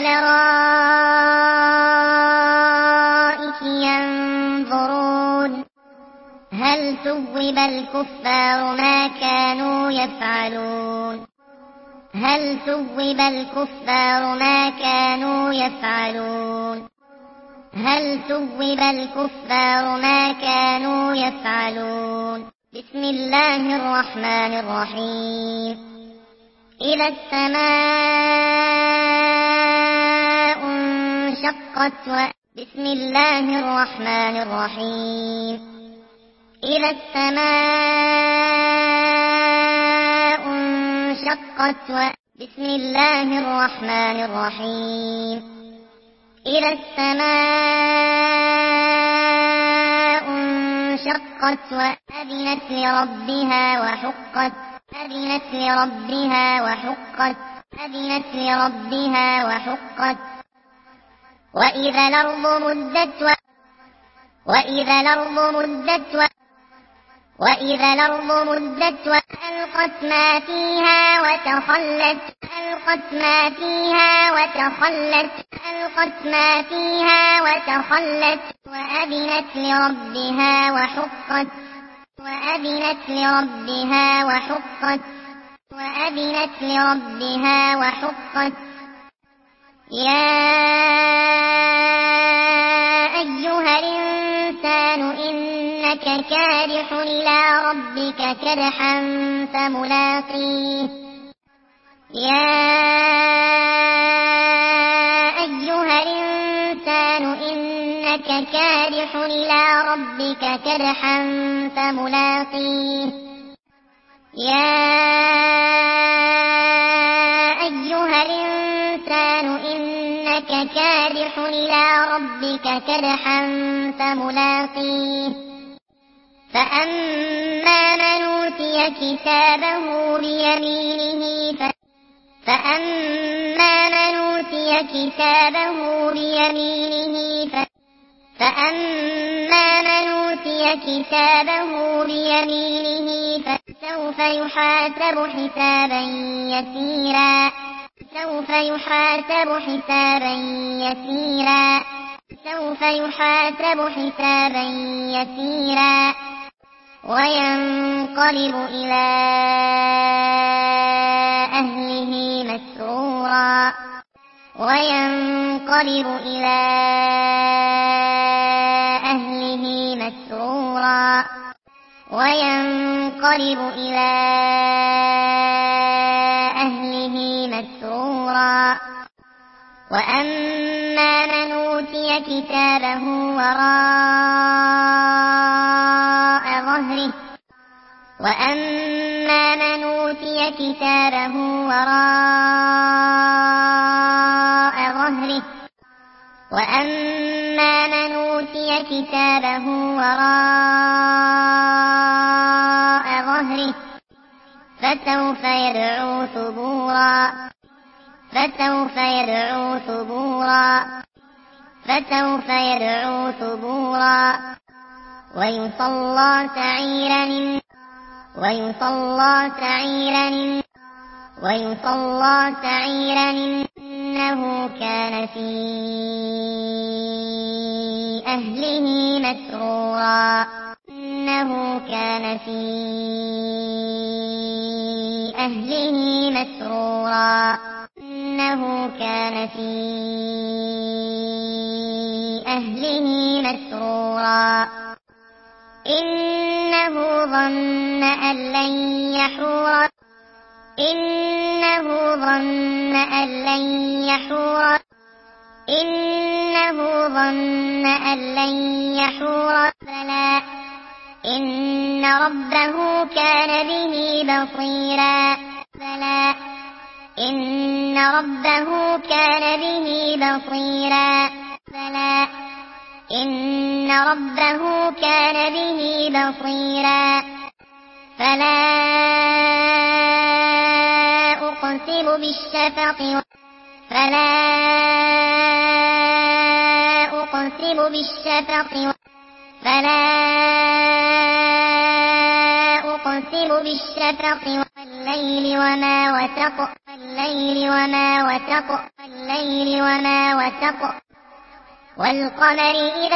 الأرائك ينظرون هل ثوب الكفار ما كانوا يفعلون هل ثوب الكفار ما كانوا يفعلون هل ثوب الكفار ما كانوا يفعلون بسم الله الرحمن الرحيم إذا السماء انشقت بسم الله الرحمن الرحيم إذا السماء انشقت بسم الله الرحمن الرحيم إذا السماء انشقت وأذنت لربها وحقت أذنت لربها وحقت أذنت لربها وحقت وإذا الأرض مدت وإذا الأرض مدت وألقت ما فيها وتخلت وأذنت لربها وحقت يا أيها الإنسان إنك كادح إلى ربك كدحا فملاقيه فأما من أوتي كتابه بيمينه فسوف يحاسب حسابا يسيرا وينقلب إلى أهله مسرورا وأما من أوتي كتابه وراء ظهره فسوف يدعو ثبورا ويصلى سعيرا إنه كان في أهله مسرورا إنه ظن أن لن يحور بلى إن ربه كان به بصيرا فلا أقسم بالشفق والليل وما وسق والقمر إذا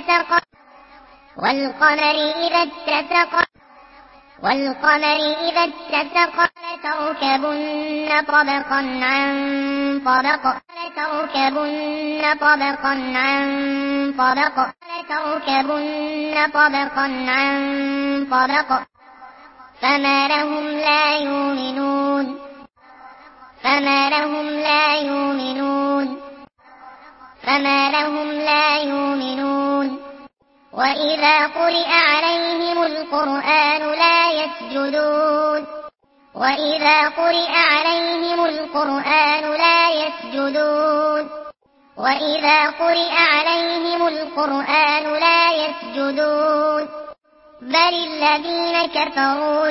اتسق لتركبن طبقا عن طبق فما لهم لا يؤمنون وإذا قرئ عليهم القرآن لا يسجدون بل الذين كفروا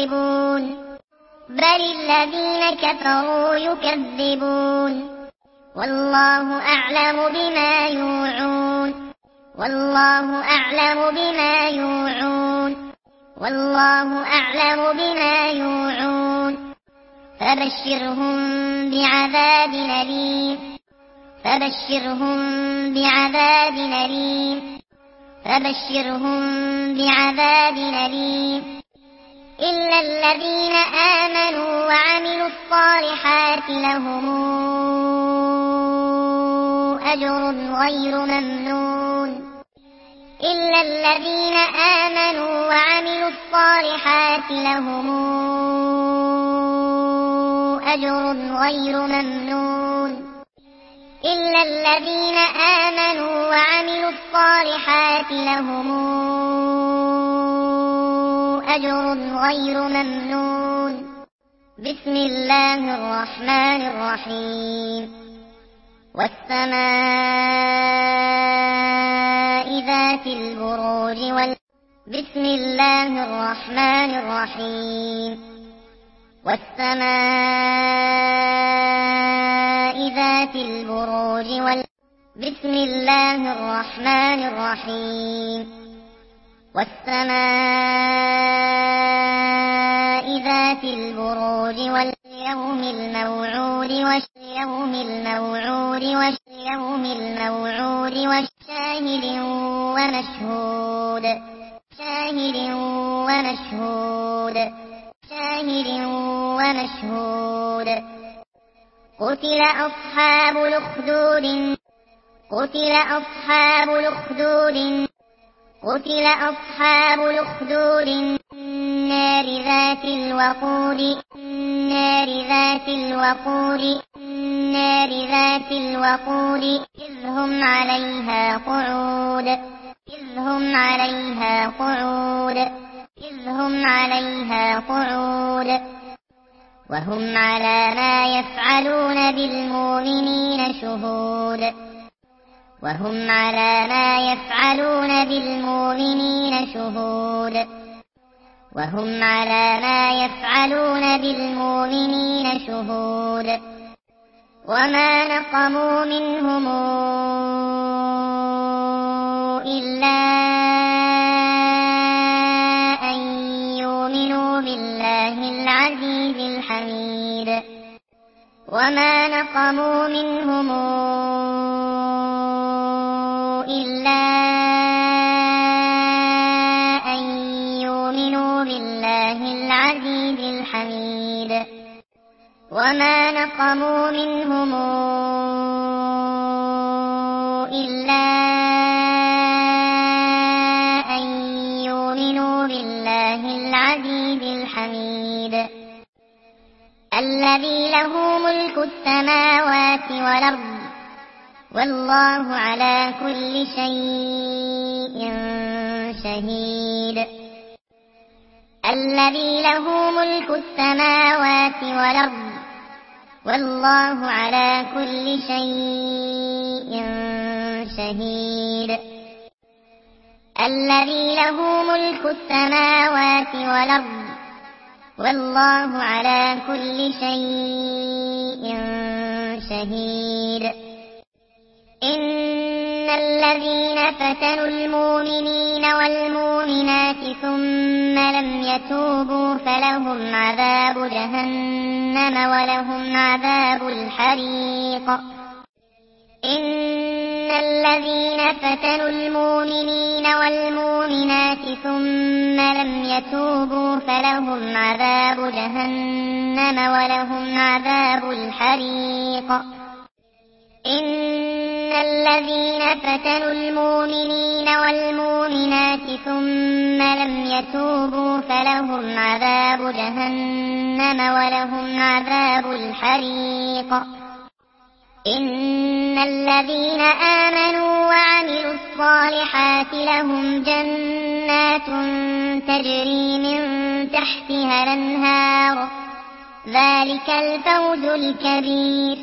يكذبون والله أعلم بما يوعون والله أعلم بما يوعون والله أعلم بما يوعون فبشرهم بعذاب أليم فبشرهم بعذاب أليم فبشرهم بعذاب أليم إلا الذين آمنوا وعملوا الصالحات لهم أجر غير ممنون إلا الذين آمنوا وعملوا الصالحات لهم أجر غير ممنون إلا الذين آمنوا وعملوا الصالحات لهم أجر غير ممنون بسم الله الرحمن الرحيم والسماء ذات البروج بسم الله الرحمن الرحيم والسماء ذات البروج بسم الله الرحمن الرحيم والسماء ذات البروج واليوم الموعود واليوم الموعود واليوم الموعود وشاهد ومشهود شاهد ومشهود شاهد ومشهود قتل أصحاب الأخدود قتل أصحاب الأخدود قتل أصحاب الأخدود النار ذات الوقود النار ذات الوقود النار ذات الوقود إذ هم عليها قعود إذ هم عليها قعود إذ هم عليها قعود وهم على ما يفعلون بالمؤمنين شهود وهم على ما يفعلون بالمؤمنين شهود وهم على ما يفعلون بالمؤمنين شهود وما نقموا منهم إلا أن يؤمنوا بالله العزيز الحميد وما نقموا منهم إلا أن يؤمنوا بالله العزيز الحميد وما نقموا منهم إلا أن يؤمنوا بالله العزيز الحميد الذي له ملك السماوات والأرض والله على كل شيء شهيد الذي له ملك السماوات والأرض والله على كل شيء شهيد الذي له ملك السماوات والأرض والله على كل شيء شهيد إن الذين فتنوا المؤمنين والمؤمنات ثم لم يتوبوا فلهم عذاب جهنم ولهم عذاب الحريق إن الذين فتنوا المؤمنين والمؤمنات ثم لم يتوبوا فلهم عذاب جهنم ولهم عذاب الحريق إن الذين فتنوا المؤمنين والمؤمنات ثم لم يتوبوا فلهم عذاب جهنم ولهم عذاب الحريق إن الذين آمنوا وعملوا الصالحات لهم جنات تجري من تحتها الأنهار ذلك الفوز الكبير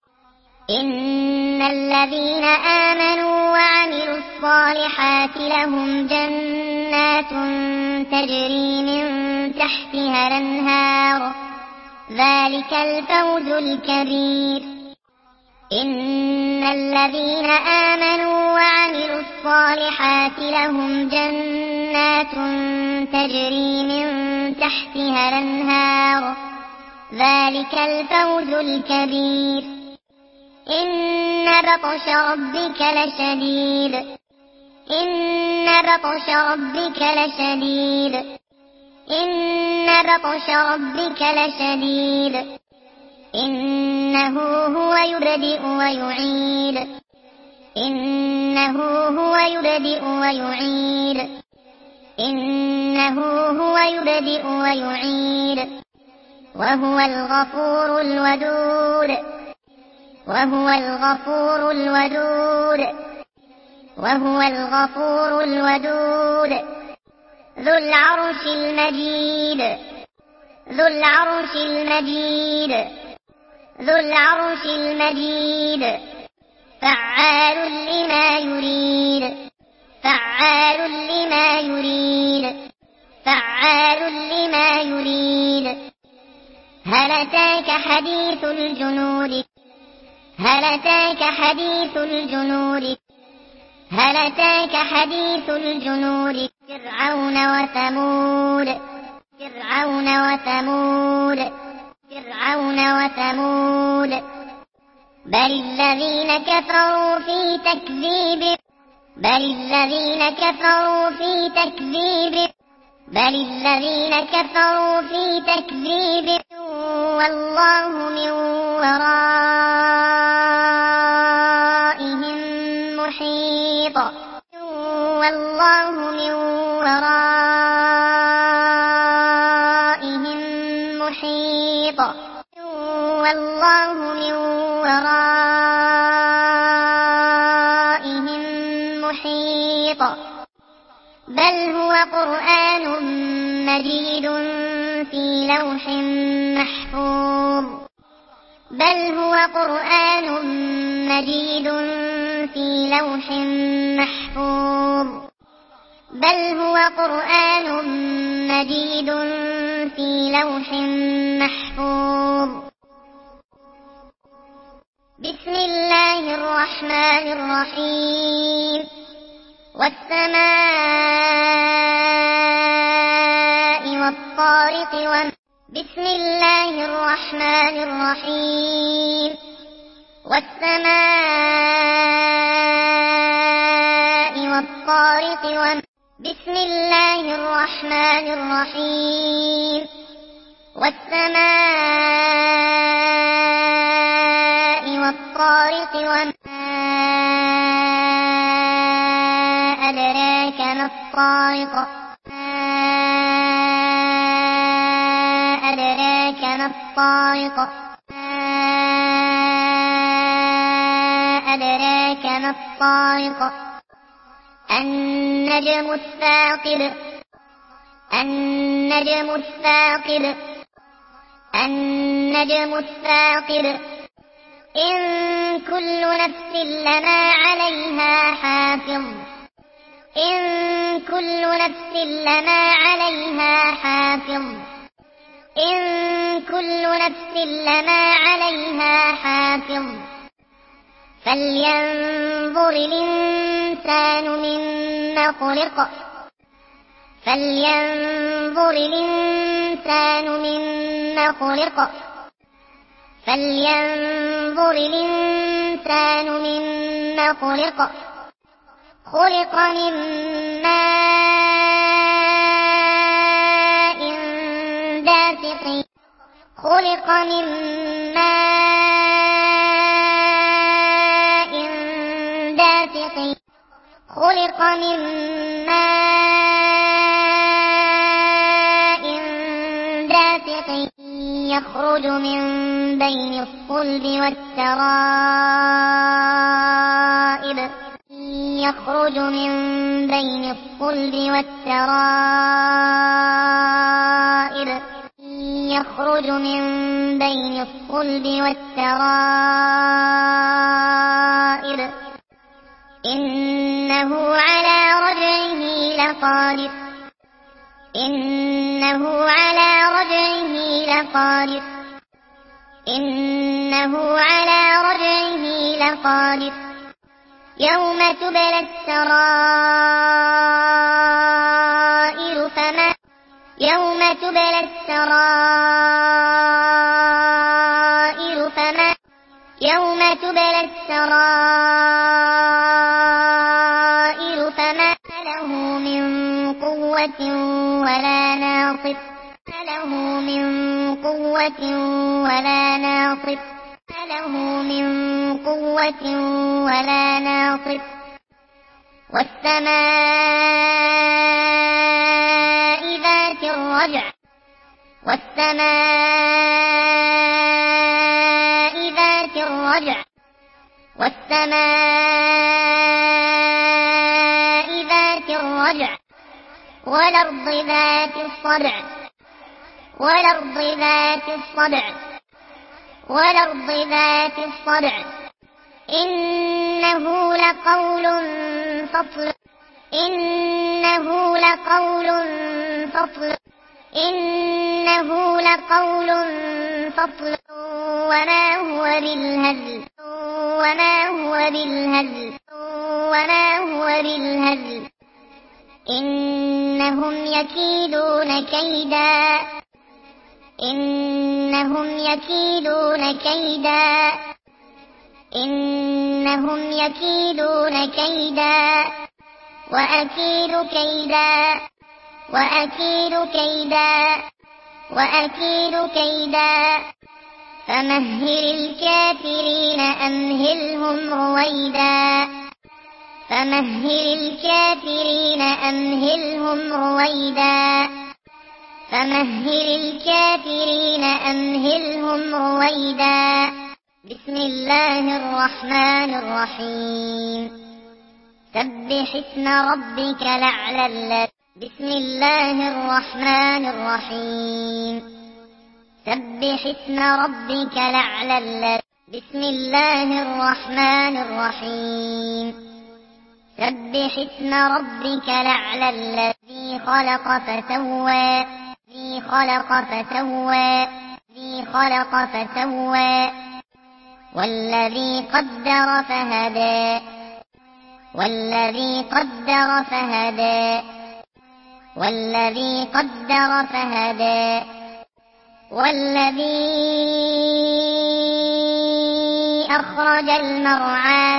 إن الذين آمنوا وعملوا الصالحات لهم جنات تجري من تحتها الأنهار ذلك الفوز الكبير إن الذين آمنوا وعملوا الصالحات لهم جنات تجري من تحتها الأنهار ذلك الفوز الكبير. إن بطش ربك لشديد. إن بطش ربك لشديد. إن بطش ربك لشديد. إنه هو يبدئ ويعيد. إنه هو يبدئ ويعيد. إنه هو يبدئ ويعيد. وهو الغفور الودود. وهو الغفور الودود. وهو الغفور الودود. ذو العرش المجيد. ذو العرش المجيد. ذو العرش المجيد. فعال لما يريد. فعال لما يريد. فعال لما يريد. هل أتاك حديث الجنود. هل أتاك حديث الجنود. هل أتاك حديث الجنود. فرعون وثمود. فرعون وثمود. فرعون وثمود. بل الذين كفروا في تكذيب. بل الذين كفروا في تكذيب. بل الذين كفروا في تكذيب. والله من ورائهم محيط. والله من ورائهم محيط. والله من ورائهم محيط. بل هو قرآن مجيد في لوح محفوظ. بل هو قرآن مجيد في لوح محفوظ. بل هو قرآن مجيد في لوح محفوظ. بسم الله الرحمن الرحيم. والسماء والطارق بسم الله الرحمن الرحيم. والسماء والطارق بسم الله الرحمن الرحيم. والسماء والطارق وما أدراك ما الطارق. أدراك ما الطارق. أدراك ما الطارق. النجم الثاقب. النجم الثاقب. النجم الثاقب. إن كل نفس لما عليها حافظ. إن كل نفس لما عليها حافظ. إن كل نفس لما عليها حافظ. فلينظر الإنسان مما خلق. فلينظر الإنسان مما خلق. فلينظر الإنسان مما خلق. خلق من ماء دافق. خلق من ماء دافق. خلق من ماء دافق. يخرج من بين الصلب والترائب. يخرج من بين الصلب والترائب. يخرج من بين الصلب والترائب. إنه على رجعه لقادر. إنه على رجعه لقادر. إنه على رجعه لقادر يوم تبلى السرائر فما له من قوة ولا ناصر والسماء ذات الرجع والأرض ذات الصدع إنه لقول فصل وما هو بالهزل إنهم يكيدون كيدا وأكيد كيدا فمهل الكافرين أمهلهم رويدا بسم الله الرحمن الرحيم سبح اسم ربك الأعلى الذي خلق فسوى والذي قدر فهدى والذي أخرج المرعى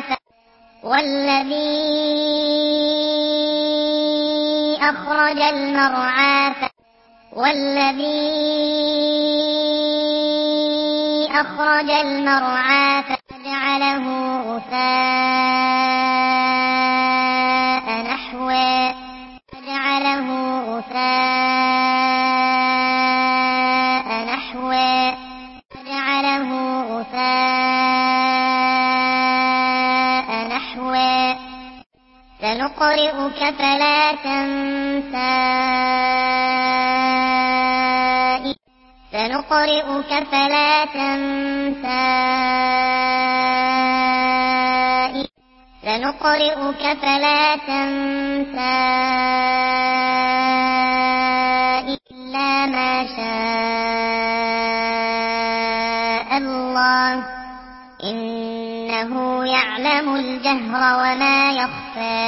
فجعله غثاء نحوا سنقرئك فلا تنسى إلا ما شاء الله إنه يعلم الجهر وما يخفى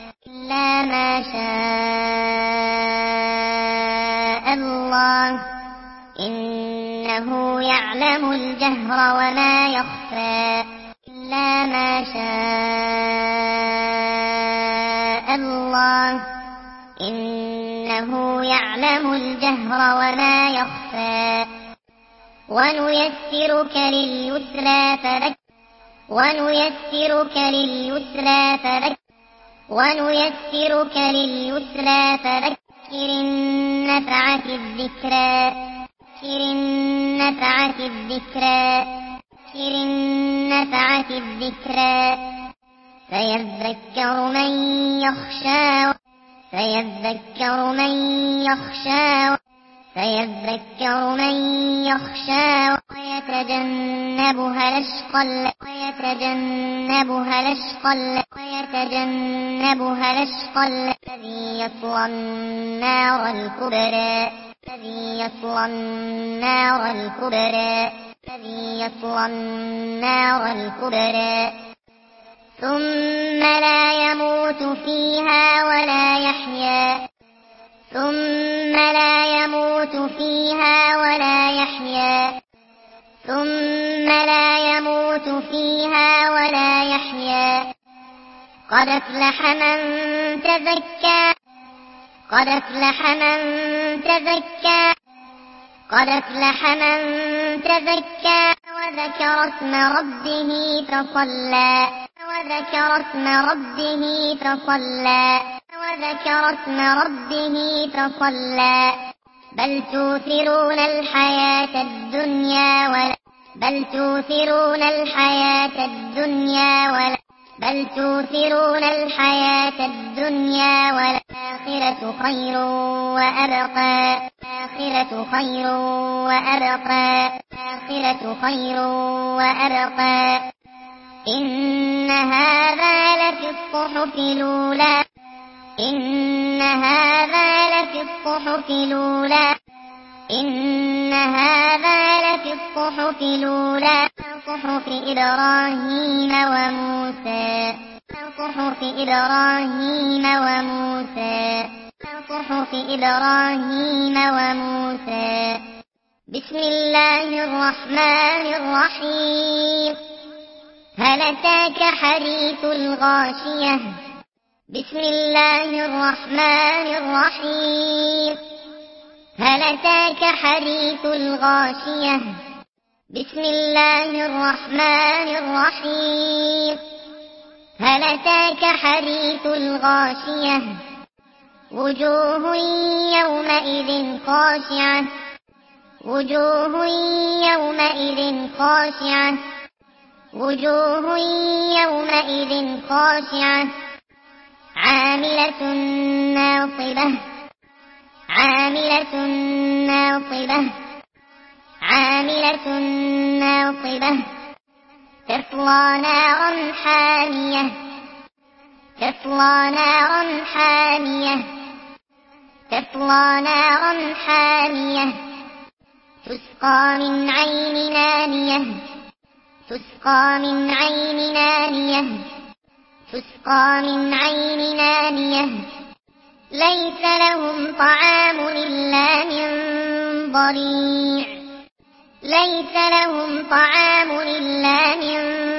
ونيسرك لليسرى فذكر إن نفعت الذكرى سيذكر من يخشى ويتجنبها الأشقى الذي يصلى النار الكبرى الذي يصلى النار الكبرى ثم لا يموت فيها ولا يحيا ثم لا يموت فيها ولا يحيا ثم لا يموت فيها ولا يحيا قد أفلح من تزكى قد أفلح من تزكى قد أفلح من تزكى وذكر اسم ربه فصلى وذكر اسم ربه فصلى وذكر اسم ربه فصلى بل تؤثرون الحياة الدنيا بل تؤثرون الحياة الدنيا بل تؤثرون الحياة الدنيا والآخرة خير وأبقى الآخرة خير وأبقى الآخرة خير وأبقى إن هذا لفي الصحف الأولى إن هذا لفي الصحف الأولى إن هذا لفي الصحف الأولى صحف إبراهيم وموسى صحف إبراهيم وموسى صحف إبراهيم وموسى بسم الله الرحمن الرحيم هل أتاك حديث الغاشية بسم الله الرحمن الرحيم هل أتاك حديث الغاشية بسم الله الرحمن الرحيم هل أتاك حديث الغاشية وجوه يومئذ خاشعة وجوه يومئذ خاشعة وجوه يومئذ خاشعة عاملة ناصبة عاملة ناصبة عاملة ناصبة تصلى نارا حامية تصلى نارا حامية تصلى نارا حامية تسقى من عين آنية تسقى من عين آنية تسقى من عين آنية ليس لهم طعام إلا من ضريع ليس لهم طعام إلا من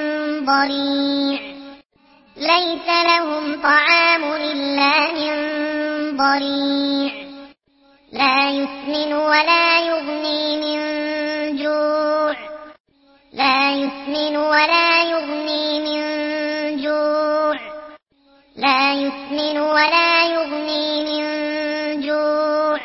ضريع ليس لهم طعام إلا من ضريع لا يسمن ولا يغني من جوع لا يسمن ولا يغني من جوع لا يسمن ولا يغني من جوع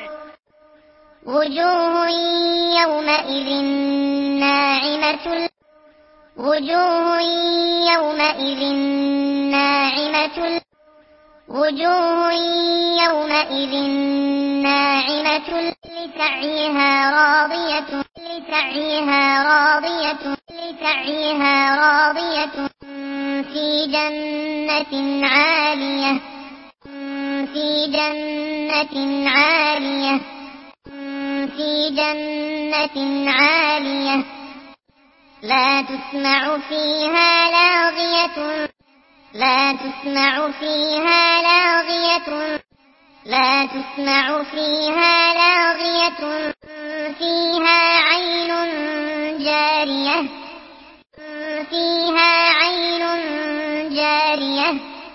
وجوه يومئذ ناعمة وجوه يومئذ ناعمة وجوه يومئذ ناعمة لسعيها راضية لسعيها راضية لسعيها راضية في جنة عالية في جنة عالية في جنة عالية لا تسمع فيها لاغية لا تسمع فيها لاغية لا تسمع فيها لاغية فيها عين جارية فيها عين جارية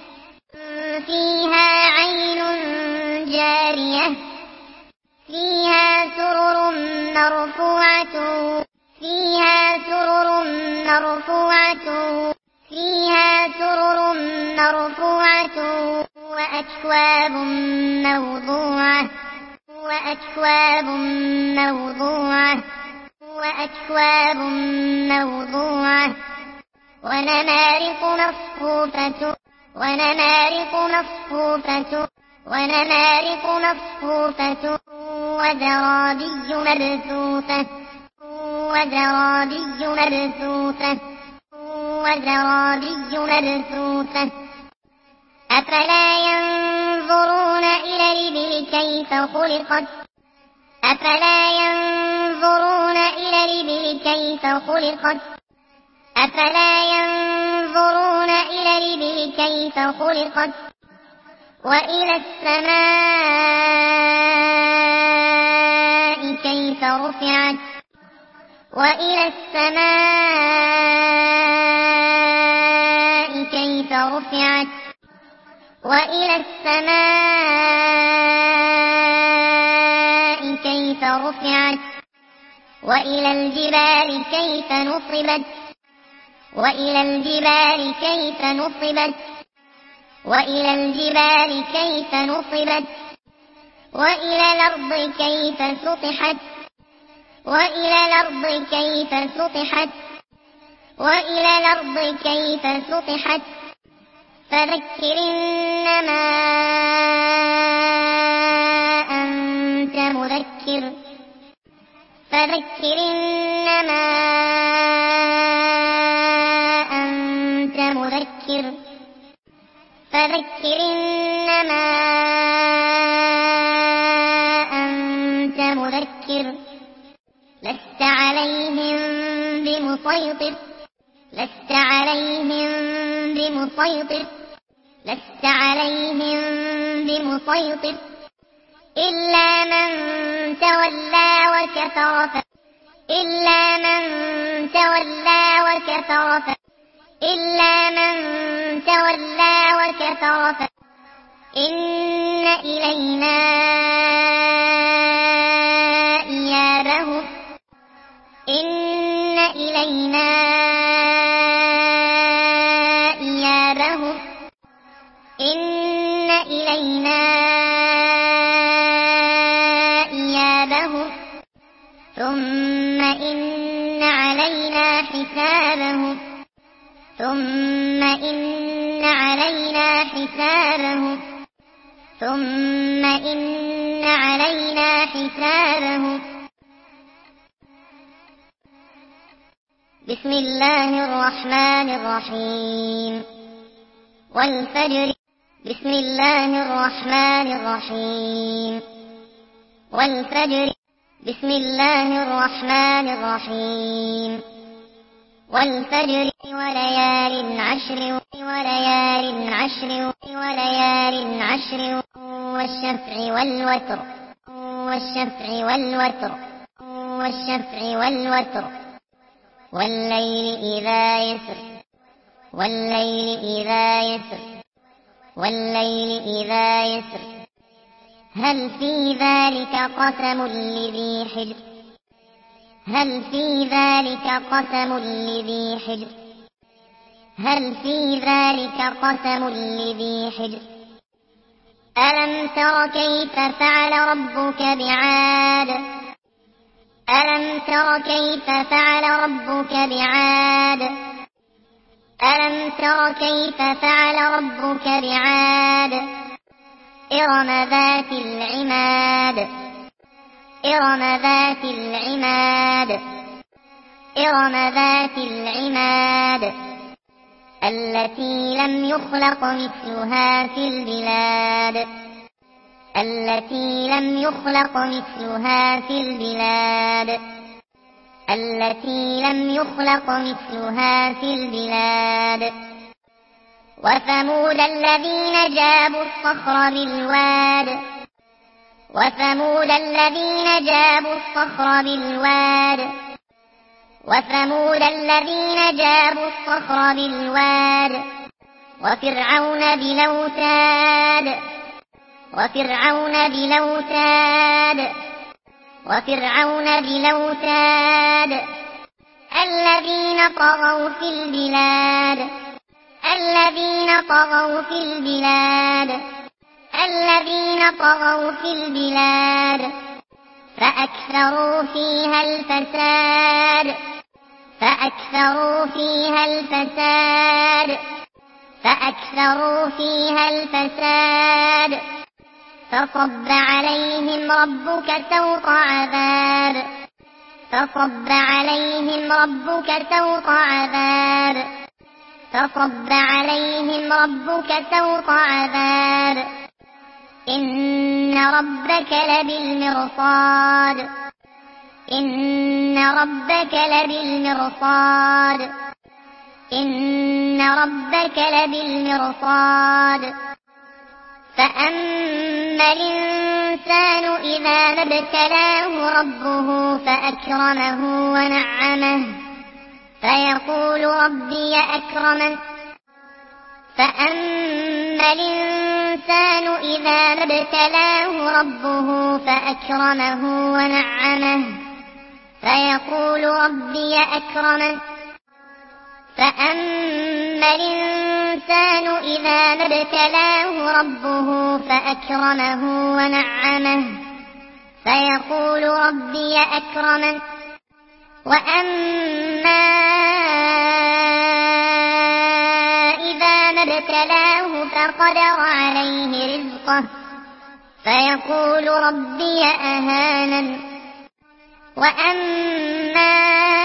فيها عين جارية فيها سرر مرفوعة فيها سرر مرفوعة فيها سرر مرفوعة وأكواب موضوعة وأكواب موضوعة وأكواب موضوعة ونمارق مصفوفة ونمارق مصفوفة ونمارق مصفوفة وزرابي مبثوثة وزرابي مبثوثة وزرابي مبثوثة أفلا ينظرون إلى الإبل كيف خلقت أفلا ينظرون إلى الإبل كيف خلقت أفلا ينظرون إلى الإبل كيف خلقت وإلى السماء كيف رفعت وإلى السماء كيف رفعت وإلى السماء كيف رفعت وإلى الجبال كيف نصبت وإلى الجبال كيف نصبت وإلى الجبال كيف نصبت وإلى الأرض كيف سطحت وإلى الأرض كيف سطحت وإلى الأرض كيف سطحت فذكر إنما أنت مذكر فذكر إنما أنت مذكر فذكر إنما أنت مذكر لست عليهم بمسيطر لست عليهم بمسيطر لست عليهم بمسيطر إلا من تولى وكفر إلا من تولى وكفر إلا من تولى وكفر إن إلينا إيابهم إن إلينا إيابهم إن إلينا إيابهم ثم إن علينا حسابهم ثم إن علينا حسابهم ثم إن علينا حسابهم بسم الله الرحمن الرحيم والفجر بسم الله الرحمن الرحيم والفجر بسم الله الرحمن الرحيم والفجر وليال عشر وليال عشر وليال عشر والشفع والوتر والشفع والوتر والشفع والوتر والليل إذا يسر والليل إذا يسر والليل إذا يسر هل في ذلك قسم لذي حجر هل في ذلك قسم لذي حجر هل في ذلك قسم لذي حجر ألم تر كيف فعل ربك بعاد ألم تر كيف فعل ربك بعاد ألم تر كيف فعل ربك بعاد إرم ذات العماد إرم ذات العماد إرم ذات العماد التي لم يخلق مثلها في البلاد التي لم يخلق مثلها في البلاد التي لم يخلق مثلها في البلاد وثمود الذين جابوا الصخر بالواد وثمود الذين جابوا الصخر بالواد وثمود الذين جابوا الصخر بالواد وفرعون بالأوتاد وفرعون بالأوتاد وفرعون بالأوتاد الذين طغوا في البلاد الذين طغوا في البلاد الذين طغوا في البلاد فأكثروا فيها الفساد فأكثروا فيها الفساد فأكثروا فيها الفساد فصب عليهم ربك سوط عذاب فصب عليهم ربك سوط عذاب فصب عليهم ربك سوط عذاب إن ربك لبالمرصاد إن ربك لبالمرصاد إن ربك لبالمرصاد فأما الإنسان إذا ما ابتلاه ربه فأكرمه ونعمه فيقول ربي أكرمن فأما الإنسان إذا ما ابتلاه ربه فأكرمه ونعمه فيقول ربي أكرمن فأما الإنسان إذا ما ابتلاه ربه فأكرمه ونعمه فيقول ربي أكرمن وأما إذا ما ابتلاه فقدر عليه رزقه فيقول ربي أهانن وأما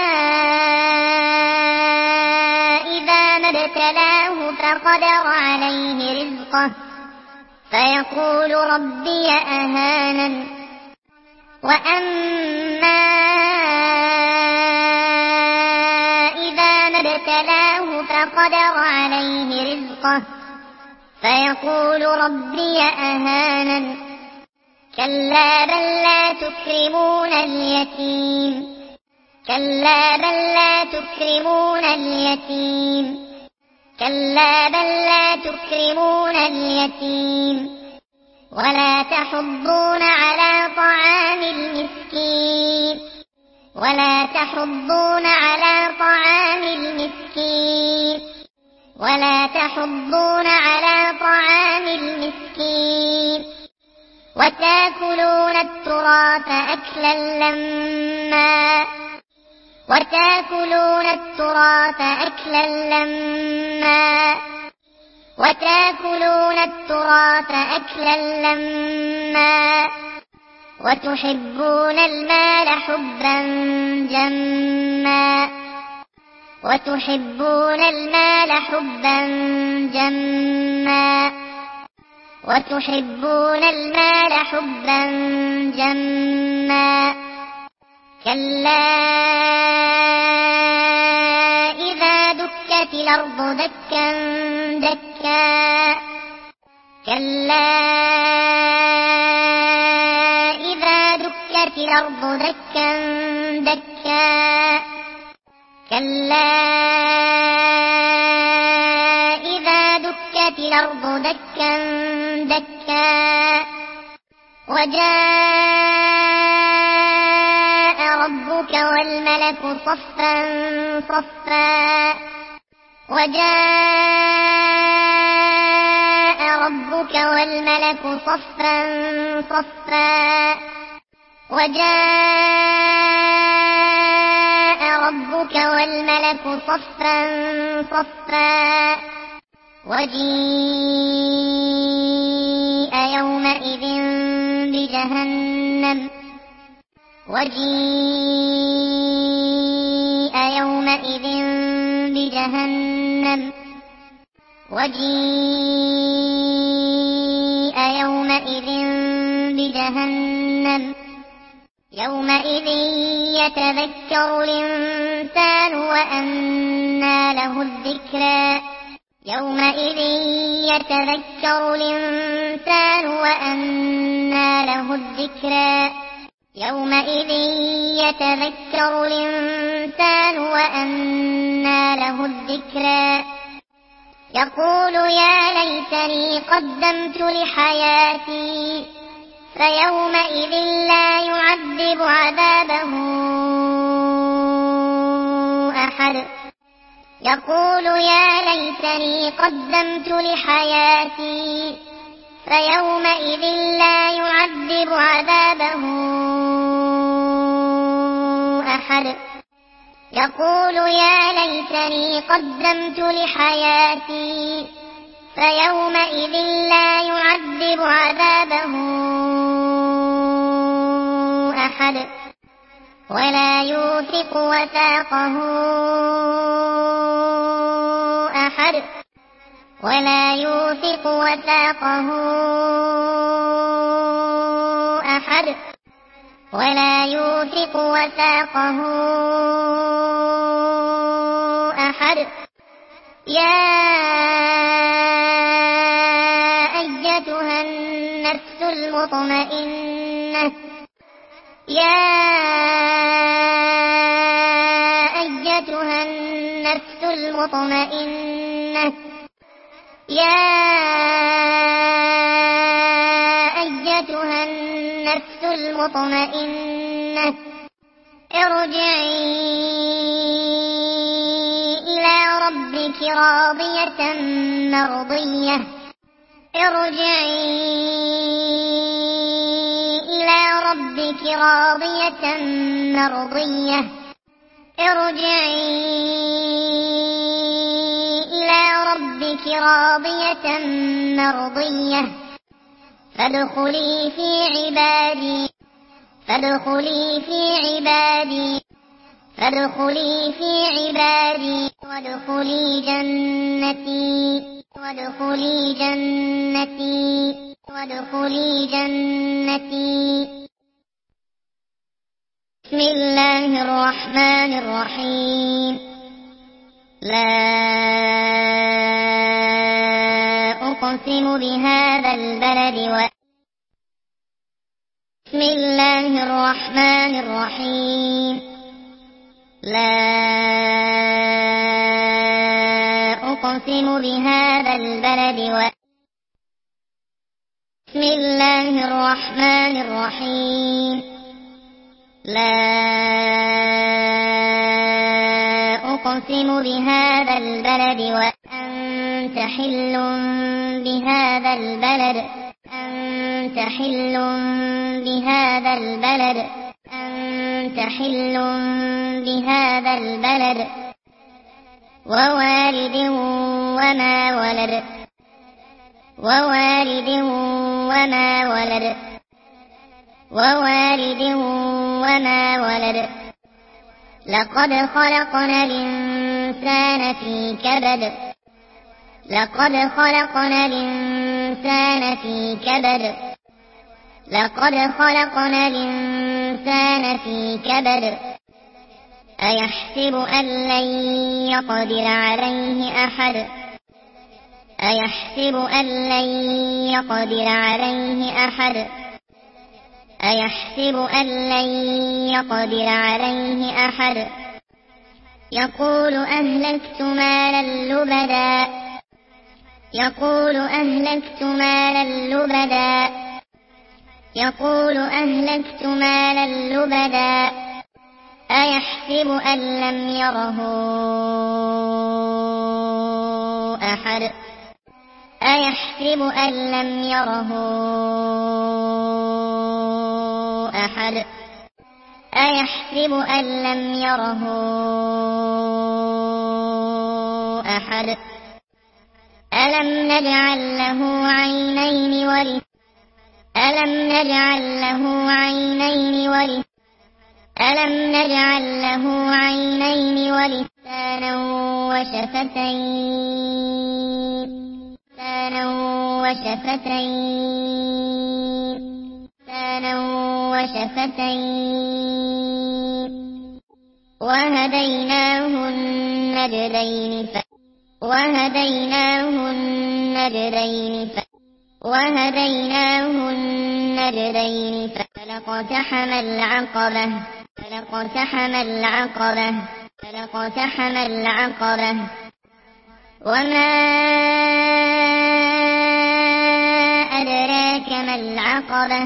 إذا ما ابتلاه فقدر عليه رزقه فيقول ربي أهانن وأما إذا ما ابتلاه فقدر عليه رزقه فيقول ربي أهانن كلا بل لا تكرمون اليتيم كلا بل لا تكرمون اليتيم كلا بل لا تكرمون اليتيم ولا تحضون على طعام المسكين ولا تحضون على طعام المسكين ولا تحضون على طعام المسكين وتأكلون التراث أكلا لما وتأكلون التراث أكلا لما وتأكلون التراث أكلا لما وتحبون المال حبا جما وتحبون المال حبا جما وتحبون المال حبا جما كلا إذا دكت الأرض دكا دكا كلا إذا دكت الأرض دكا دكا كلا إذا دكت الأرض دكا دكا وجاء ربك والملك صفا صفا وجاء ربك والملك صفا صفا وجاء ربك والملك صفا صفا وجيء يومئذ بجهنم وجيء يومئذ بجهنم وجيء يومئذ بجهنم يومئذ يتذكر الإنسان وأنى له الذكرى يومئذ يتذكر الإنسان وأنى له الذكرى يومئذ يتذكر الإنسان وأنى له الذكرى يقول يا ليتني قدمت لحياتي فيومئذ لا يعذب عذابه أحد يقول يا ليتني قدمت لحياتي فيومئذ لا يعذب عذابه أحد يقول يا ليتني قدمت لحياتي فيومئذ لا يعذب عذابه أحد ولا يوثق وثاقه أحد ولا يوثق وثاقه أحد ولا يوثق وثاقه أحد. يا أيتها النفس المطمئنة يا أيتها النفس المطمئنة يا أيتها النفس المطمئنة ارجعي إلى ربك راضية مرضية ارجعي إلى ربك راضية مرضية ارجعي إلى ربك راضية مرضية فادخلي في عبادي فادخلي في عبادي فادخلي في عبادي وادخلي جنتي وادخلي جنتي وادخلي جنتي. بسم الله الرحمن الرحيم. لا أقسم بهذا البلد بسم الله الرحمن الرحيم. لا أقسم بهذا البلد بسم الله الرحمن الرحيم. لا أقسم بهذا البلد وأنت حل بهذا البلد أنت حل بهذا البلد أنت حل بهذا البلد ووالد وما ولد ووالد وما ولد ووالد وما ولد. لقد خلقنا الإنسان في كبد لقد خلقنا الإنسان في كبد لقد خلقنا الإنسان في كبد أيحسب أن لن يقدر عليه أحد أيحسب أن لن يقدر عليه أحد أيحسب أن لن يقدر عليه أحد يقول أهلكت مالا لبدا يقول أهلكت مالا لبدا يقول أهلكت مالا لبدا أيحسب أن لم يره أحد أيحسب أن لم يره أحد أيحسب أن لم يره أحد ألم نجعل له عينين ألم نجعل له عينين ألم نجعل له عينين ولسانا وشفتين وهديناه النجدين فلاقتحم العقبة وما أدراك ما العقبة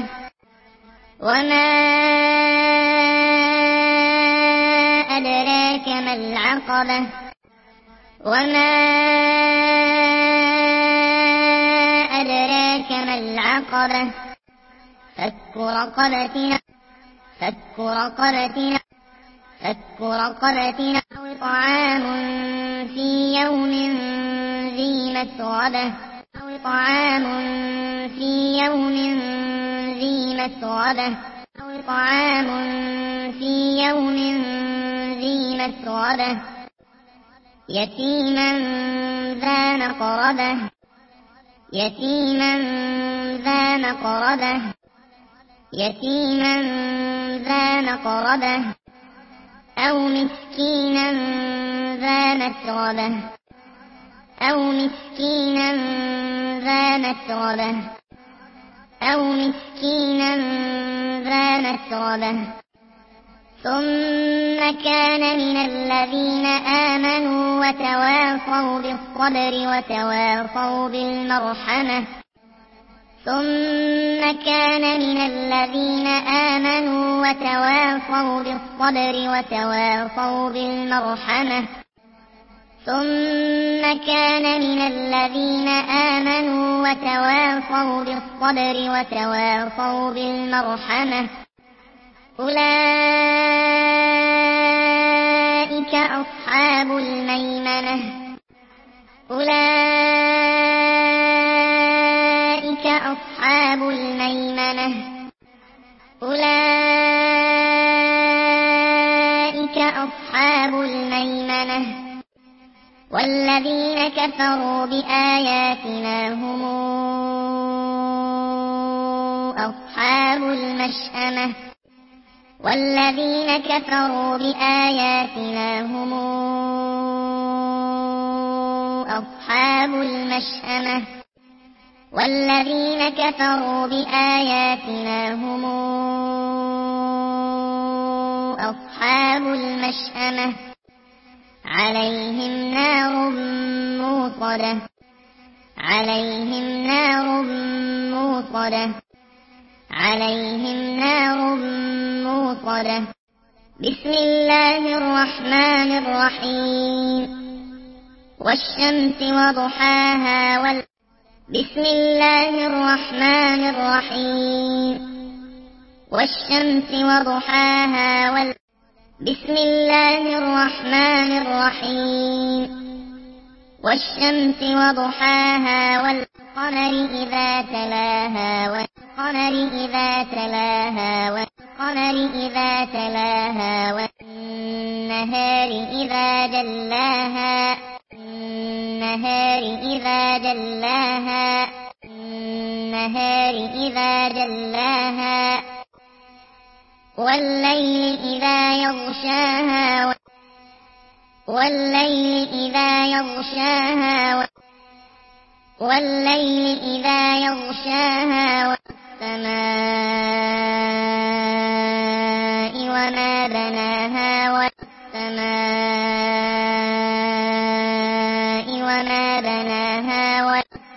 فك رقبة أو إطعام في يوم ذي مسغبة يتيما ذا مقربة يتيما ذا مقربة يتيما ذا مقربة أو مسكينا ذا متربة أو مسكينا ذا متربة أو مسكينا ذا متربة ثم كان من الذين آمنوا وتواصوا بالصبر وتواصوا بالمرحمة ثم كان من الذين آمنوا وتواصوا بالصبر وتواصوا بالمرحمة ثم كان من الذين آمنوا وتواصوا بالصبر وتواصوا بالمرحمة أولئك أصحاب الميمنة أولئك أصحاب الميمنة أولئك أصحاب الميمنة والذين كفروا بآياتنا هم أصحاب المشأمة والذين كفروا بآياتنا هم أصحاب المشأمة والذين كفروا بآياتنا هم أصحاب المشأمة عليهم نار موصدة عليهم نار موصدة عليهم نار موصدة بسم الله الرحمن الرحيم والشمس وضحاها بسم الله الرحمن الرحيم والشمس وضحاها بسم الله الرحمن الرحيم والشمس وضحاها والقمر إذا تلاها والقمر إذا تلاها والقمر إذا تلاها والنهار إذا جلاها النهار إذا جلاها النهار إذا جلاها والليل إذا يغشاها والليل إذا يغشاها والليل إذا يغشاها والسماء وما بناها والسماء وما بناها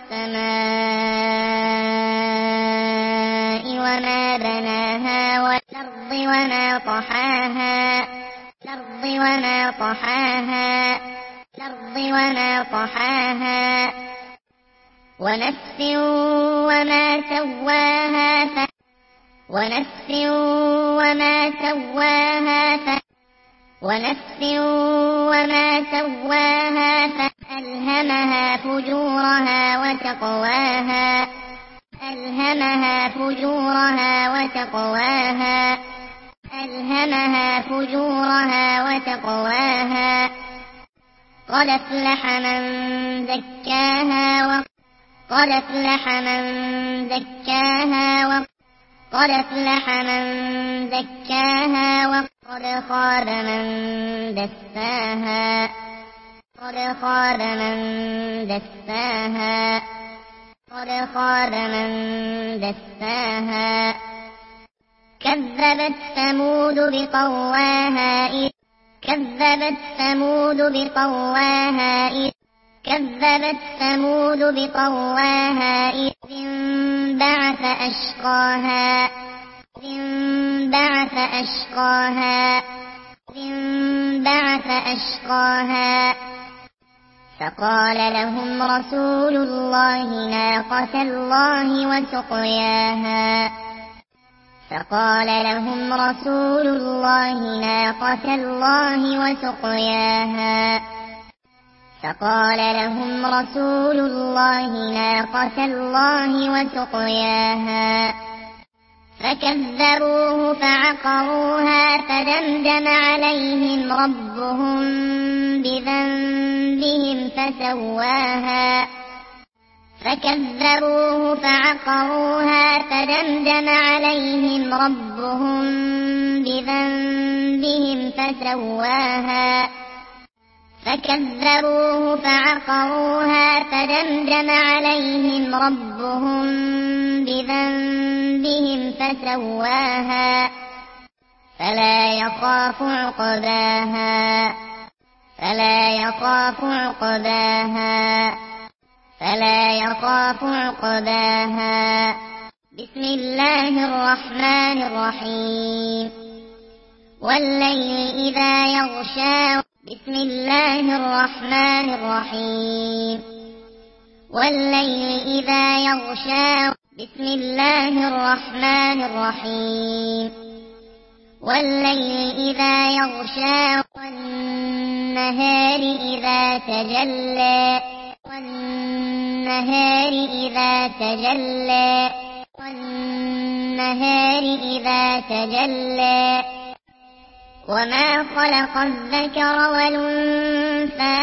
والسماء وما بناها والأرض وما طحاها الأرض وما طحاها الأرض وما طحاها ونفس وما سواها ونفس وما سواها ونفس وما سواها فألهمها فجورها وتقواها ألهمها فجورها وتقواها ألهمها فجورها وتقواها قد أفلح من زكاها قد أفلح من زكاها قد أفلح من زكاها وقد خاب من دساها قد خاب من دساها قد خاب من دساها كذبت ثمود بطغواها كذبت ثمود بطغواها كذبت ثمود بطغواها إذ انبعث أشقاها انبعث أشقاها انبعث أشقاها فقال لهم رسول الله ناقة الله وسقياها فقال لهم رسول الله ناقة الله وسقياها فقال لهم رسول الله ناقة الله وسقياها فكذبوه فعقروها فدمدم عليهم ربهم بذنبهم فسواها فكذبوه فعقروها فدمدم عليهم ربهم بذنبهم فسواها فكذبوه فعقروها فدمدم عليهم ربهم بذنبهم فسواها فلا يخاف عقباها فلا يخاف عقباها فلا يخاف عقباها بسم الله الرحمن الرحيم والليل إذا يغشى بسم الله الرحمن الرحيم والليل إذا يغشى بسم الله الرحمن الرحيم والليل إذا يغشى والنهار إذا تجلى والنهار إذا تجلى والنهار إذا تجلى وما خلق الذكر والأنثى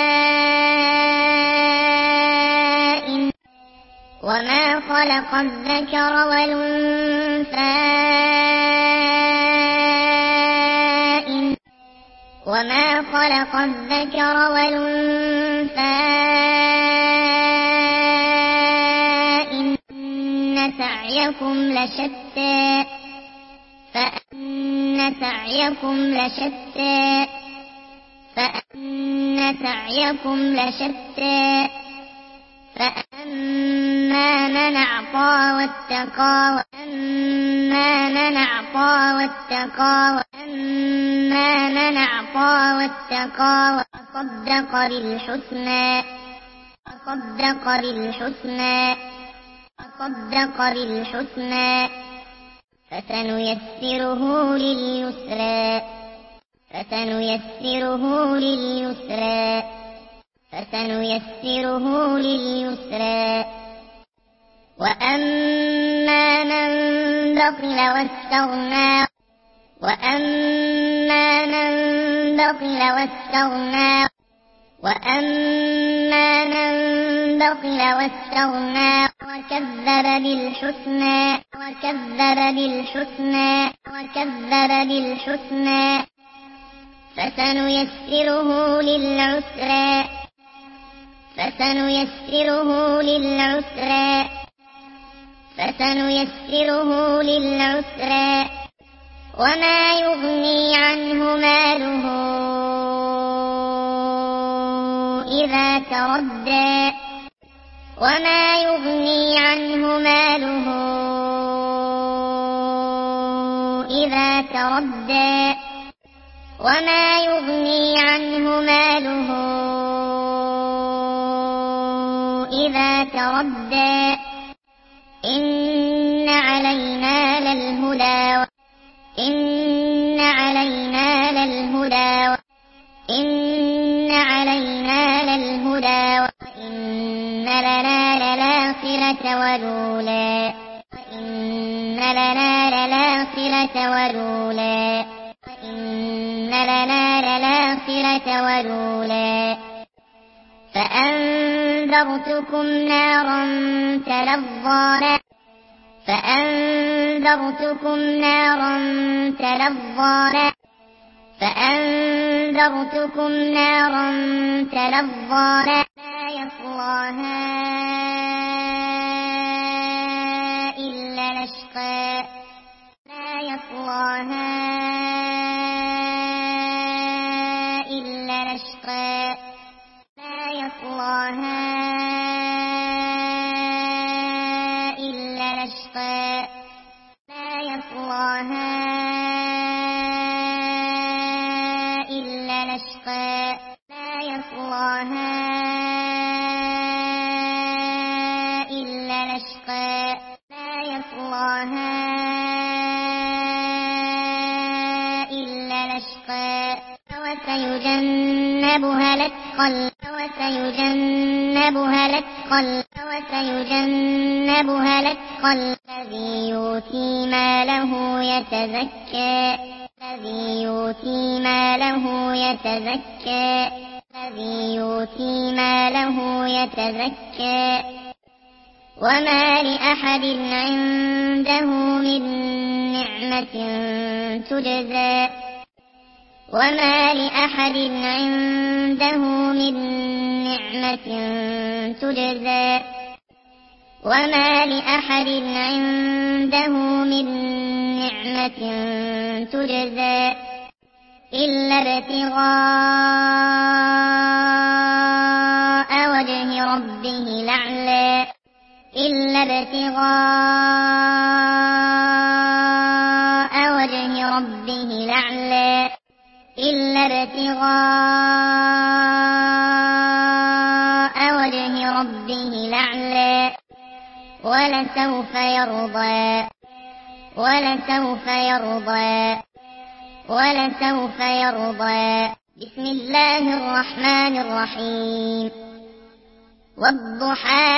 وما خلق الذكر والأنثى وما خلق الذكر والأنثى إن سعيكم لشتى فأن سعيكم لشتى فأن سعيكم لشتى فأما من أعطى واتقى وأما من أعطى واتقى وأما من أعطى واتقى وصدق بالحسنى وصدق بالحسنى وصدق بالحسنى فسنيسره لليسرى فسنيسره لليسرى فسنيسره لليسرى وأما من بخل واستغنى وأما من بخل واستغنى وأما من بخل واستغنى وكذب بالحسنى وكذب بالحسنى وكذب بالحسنى فسنيسره للعسرى فسنيسره للعسرى فسنيسره للعسرى وما يغني عنه ماله إذا تردى وما يغني عنه ماله إذا تردى وما يغني عنه ماله إذا تردى إن علينا للهدى إن علينا للهدى إن علينا للهدى وإن لنا للآخرة والأولى وإن لنا للآخرة والأولى وإن لنا للآخرة والأولى فأنذرتكم نارا تلظى فأنذرتكم نارا تلظى فأنذرتكم نارا تلظى لا يصلاها إلا الأشقى لا يصلاها إلا الأشقى لا يصلاها إلا الأشقى لا يصلاها إلا الأشقى لا يصلاها إلا الأشقى لا يصلاها إلا الأشقى وسيجنبها الأتقى وسيجنبها الأتقى الذي يؤتي ماله يتزكى وما لأحد عنده من نعمة تجزى إلا ابتغاء وجه ربه الأعلى ولسوف يرضى. بسم الله الرحمن الرحيم والضحى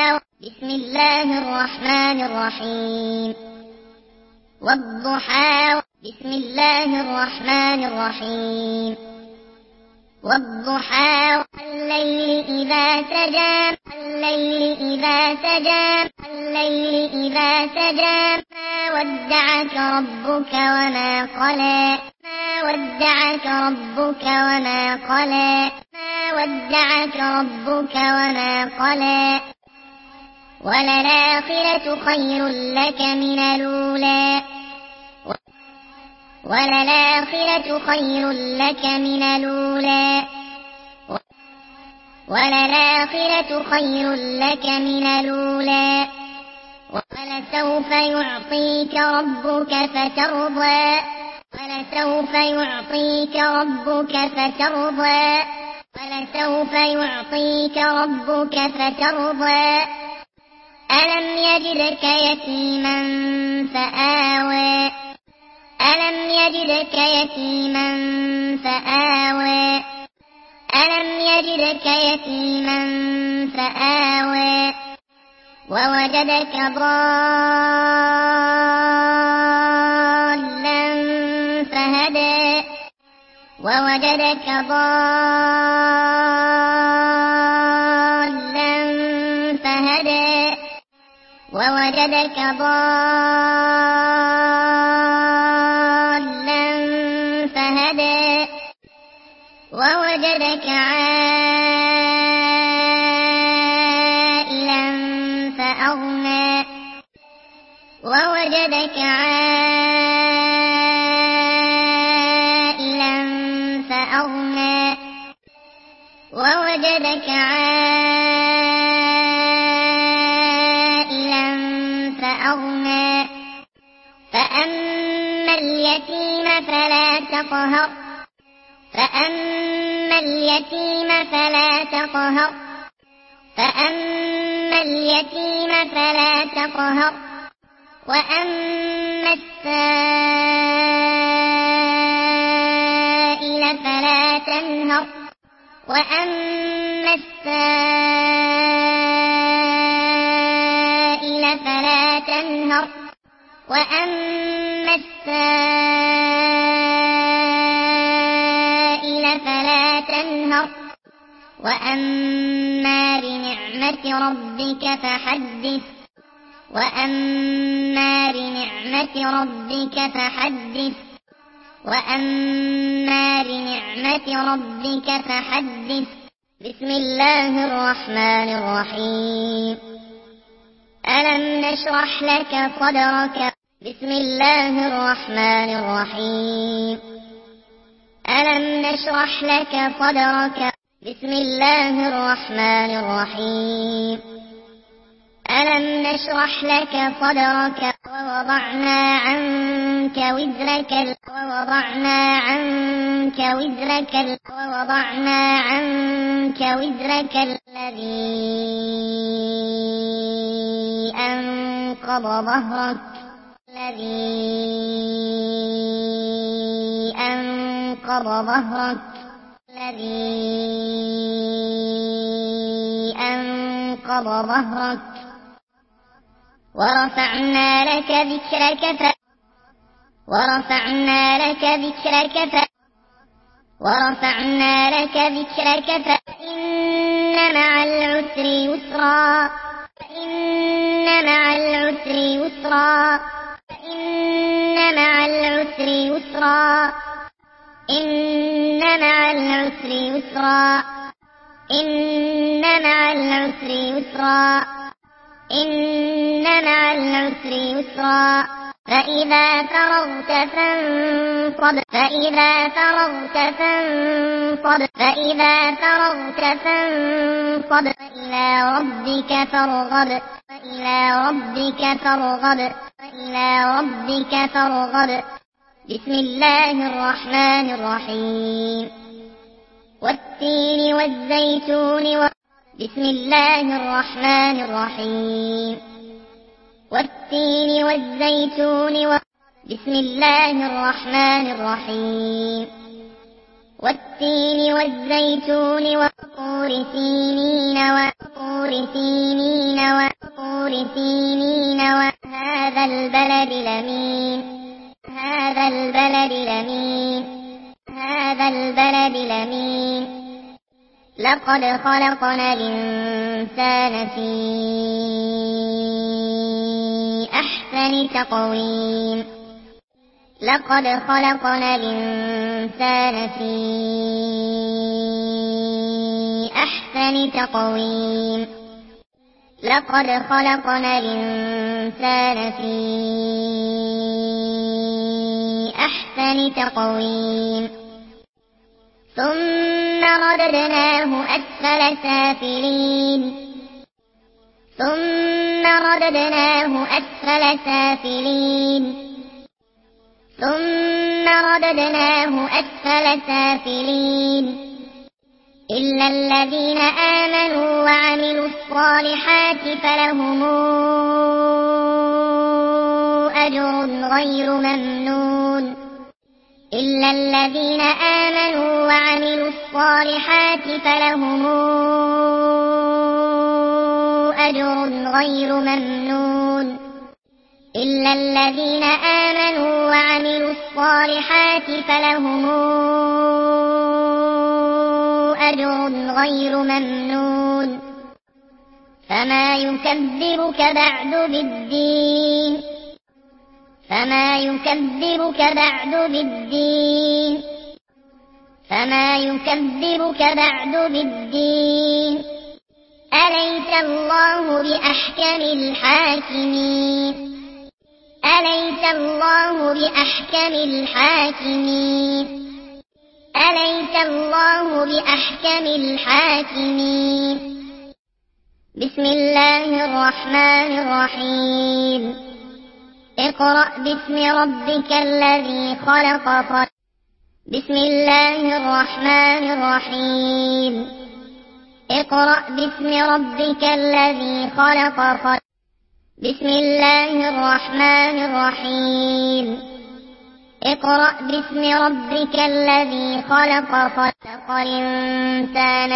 والليل إذا سجى ما ودعك ربك وما قلى وللآخرة خير لك من الأولى ولسوف يعطيك ربك فترضى ألم يجدك يتيما فآوى ووجدك ضالا فهدى ووجدك عائلا فأغنى فأما اليتيم فلا تقهر وأما السائل فلا تنهر وأما بنعمة ربك فحدث بسم الله الرحمن الرحيم ألم نشرح لك صدرك ووضعنا عنك وزرك الذي أنقض ظهرك وخفض ظهرك ورفعنا لك ذكرك فإن مع العسر يسرا إن مع العسر يسرا فإذا فرغت فانصب وإلى ربك فارغب بسم الله الرحمن الرحيم والتين والزيتون بسم الله الرحمن الرحيم والتين والزيتون بسم الله الرحمن الرحيم والتين والزيتون وطور سينين وهذا البلد الأمين لقد خلقنا الإنسان في أحسن تقويم ثم رددناه أسفل سافلين إلا الذين آمنوا وعملوا الصالحات فلهم أجر غير ممنون فما يكذبك بعد بالدين أليس الله بأحكم الحاكمين بسم الله الرحمن الرحيم اقرأ باسم ربك الذي خلق بسم الله الرحمن الرحيم اقرأ باسم ربك الذي خلق بسم الله الرحمن الرحيم اقرأ باسم ربك الذي خلق الإنسان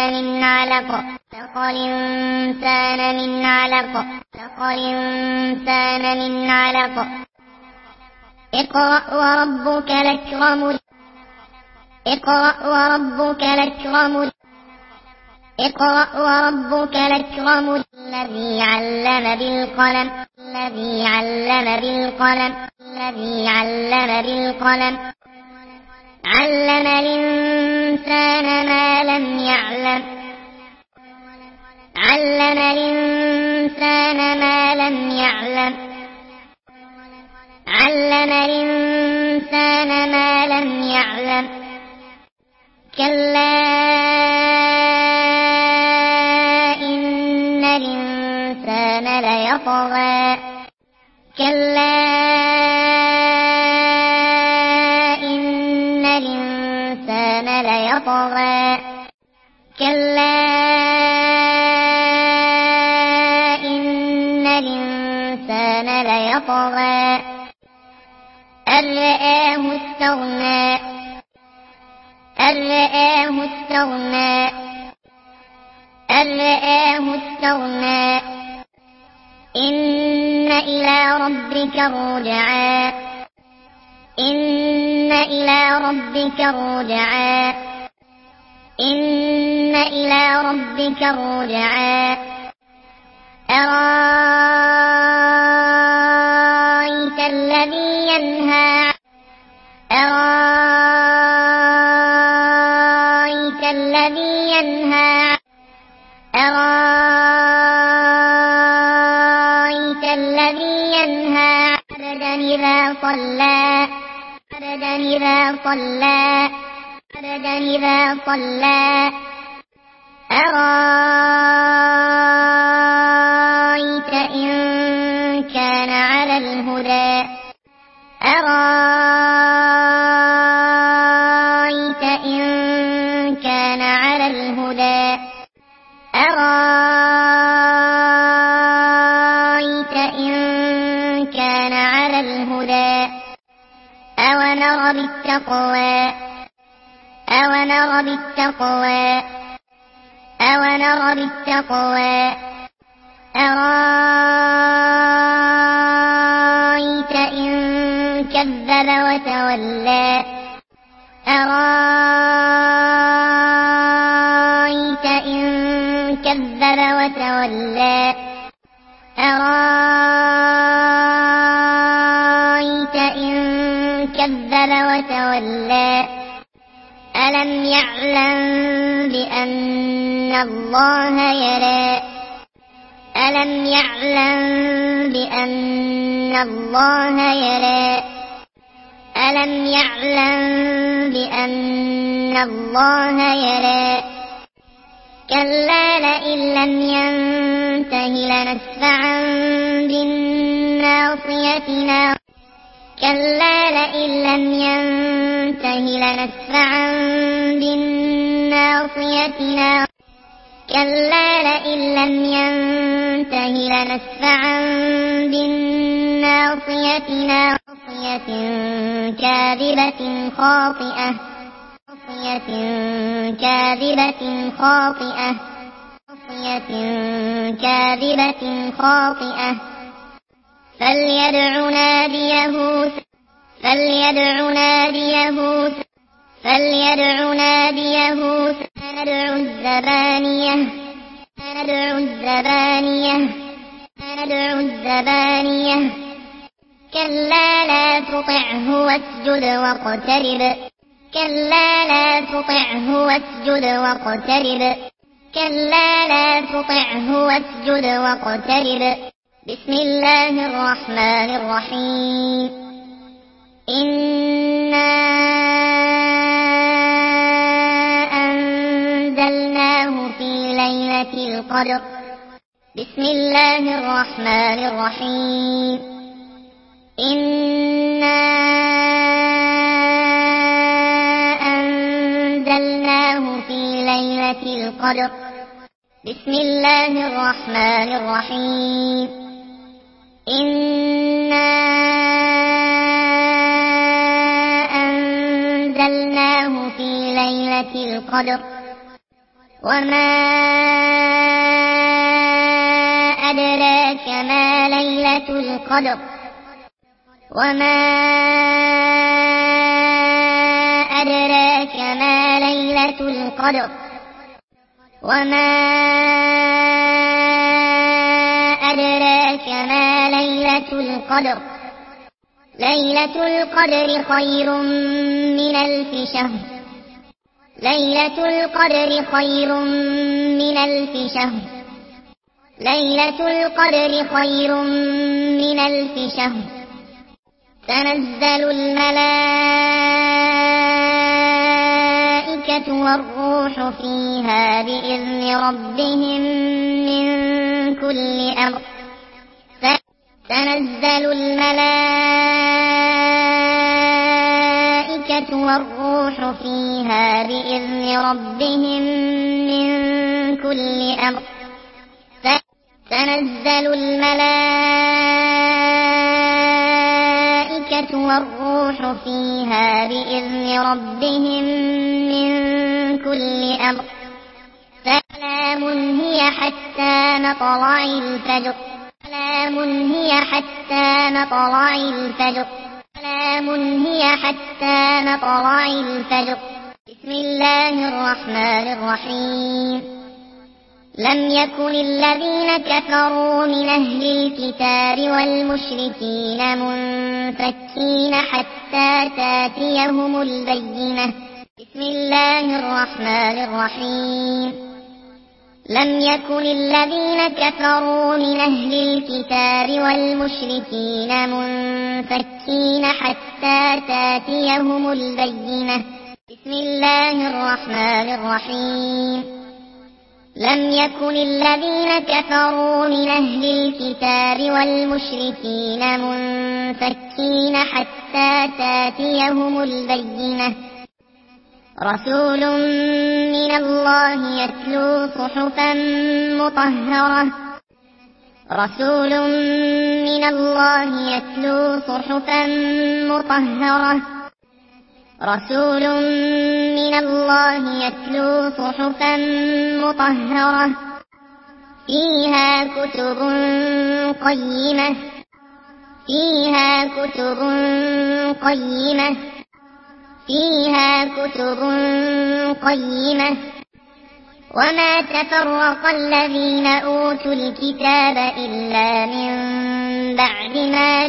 من علق اقرأ وربك الأكرم الذي علم بالقلم علم الإنسان ما لم يعلم كلا إن الإنسان ليطغى أن رآه استغنى بل رآه استغنى إن إلى ربك الرجعى إن إلى ربك الرجعى إن إلى ربك الرجعى أرأيت الذي ينهى أرأيت الذي ينهى أرأيت الذي ينهى عبدا إذا صلى عبدا إذا صلى عبدا إذا صلى أرأيت إن كان على الهدى أرأيت إن كان على الهدى أرأيت إن كان على الهدى أونر بالتقوى أونر بالتقوى أونر بالتقوى أرأيت إن كذب وتولى أرأيت إن كذب وتولى أرأيت إن كذب وتولى ألم يعلم بأن الله يرى ألم يعلم بأن الله يرى ألم يعلم بأن الله يرى كلا لئن لم ينته لنسفعا بالناصية كلا لئن لم ينته لنسفعا بالناصية كلا لئن لم ينته لنسفعا بالناصية ناصية كاذبة خاطئة ناصية كاذبة خاطئة ناصية كاذبة خاطئة فليدع ناديه فليدع ناديه فليدع ناديه سندع الزبانية سندع الزبانية سندع الزبانية كلا لا تطعه واسجد واقترب كلا لا تطعه واسجد واقترب كلا لا تطعه واسجد واقترب بسم الله الرحمن الرحيم إنا أنزلناه في ليلة القدر بسم الله الرحمن الرحيم إنا أنزلناه في ليلة القدر بسم الله الرحمن الرحيم إنا أنزلناه في ليلة القدر وما أدراك ما ليلة القدر وما أدراك ما ليلة القدر وما أدراك ما ليلة القدر ليلة القدر خير من ألف شهر ليلة القدر خير من ألف شهر ليلة القدر خير من ألف شهر تنزل الملائكة والروح فيها بإذن ربهم من كل أمر تنزل الملائكة والروح فيها بإذن ربهم من كل أمر تنزل الملائكة والروح فيها بإذن ربهم من كل أمر سلام هي هي حتى مطلع الفجر سلام هي حتى مطلع الفجر سلام هي حتى مطلع الفجر بسم الله الرحمن الرحيم لم يكن الذين كفروا من أهل الكتاب والمشركين منفكين حتى تاتيهم البينة بسم الله الرحمن الرحيم لم يكن الذين كفروا من أهل الكتاب والمشركين منفكين حتى تاتيهم البينة بسم الله الرحمن الرحيم لم يكن الذين كفروا من أهل الكتاب والمشركين منفكين حتى تاتيهم البينة رسول من الله يتلو صحفا مطهرة رسول من الله يتلو صحفا مطهرة رسول من الله يتلو صحفا مطهرة فيها كتب قيمة فيها كتب قيمة فيها كتب قيمة وما تفرق الذين أوتوا الكتاب إلا من بعد ما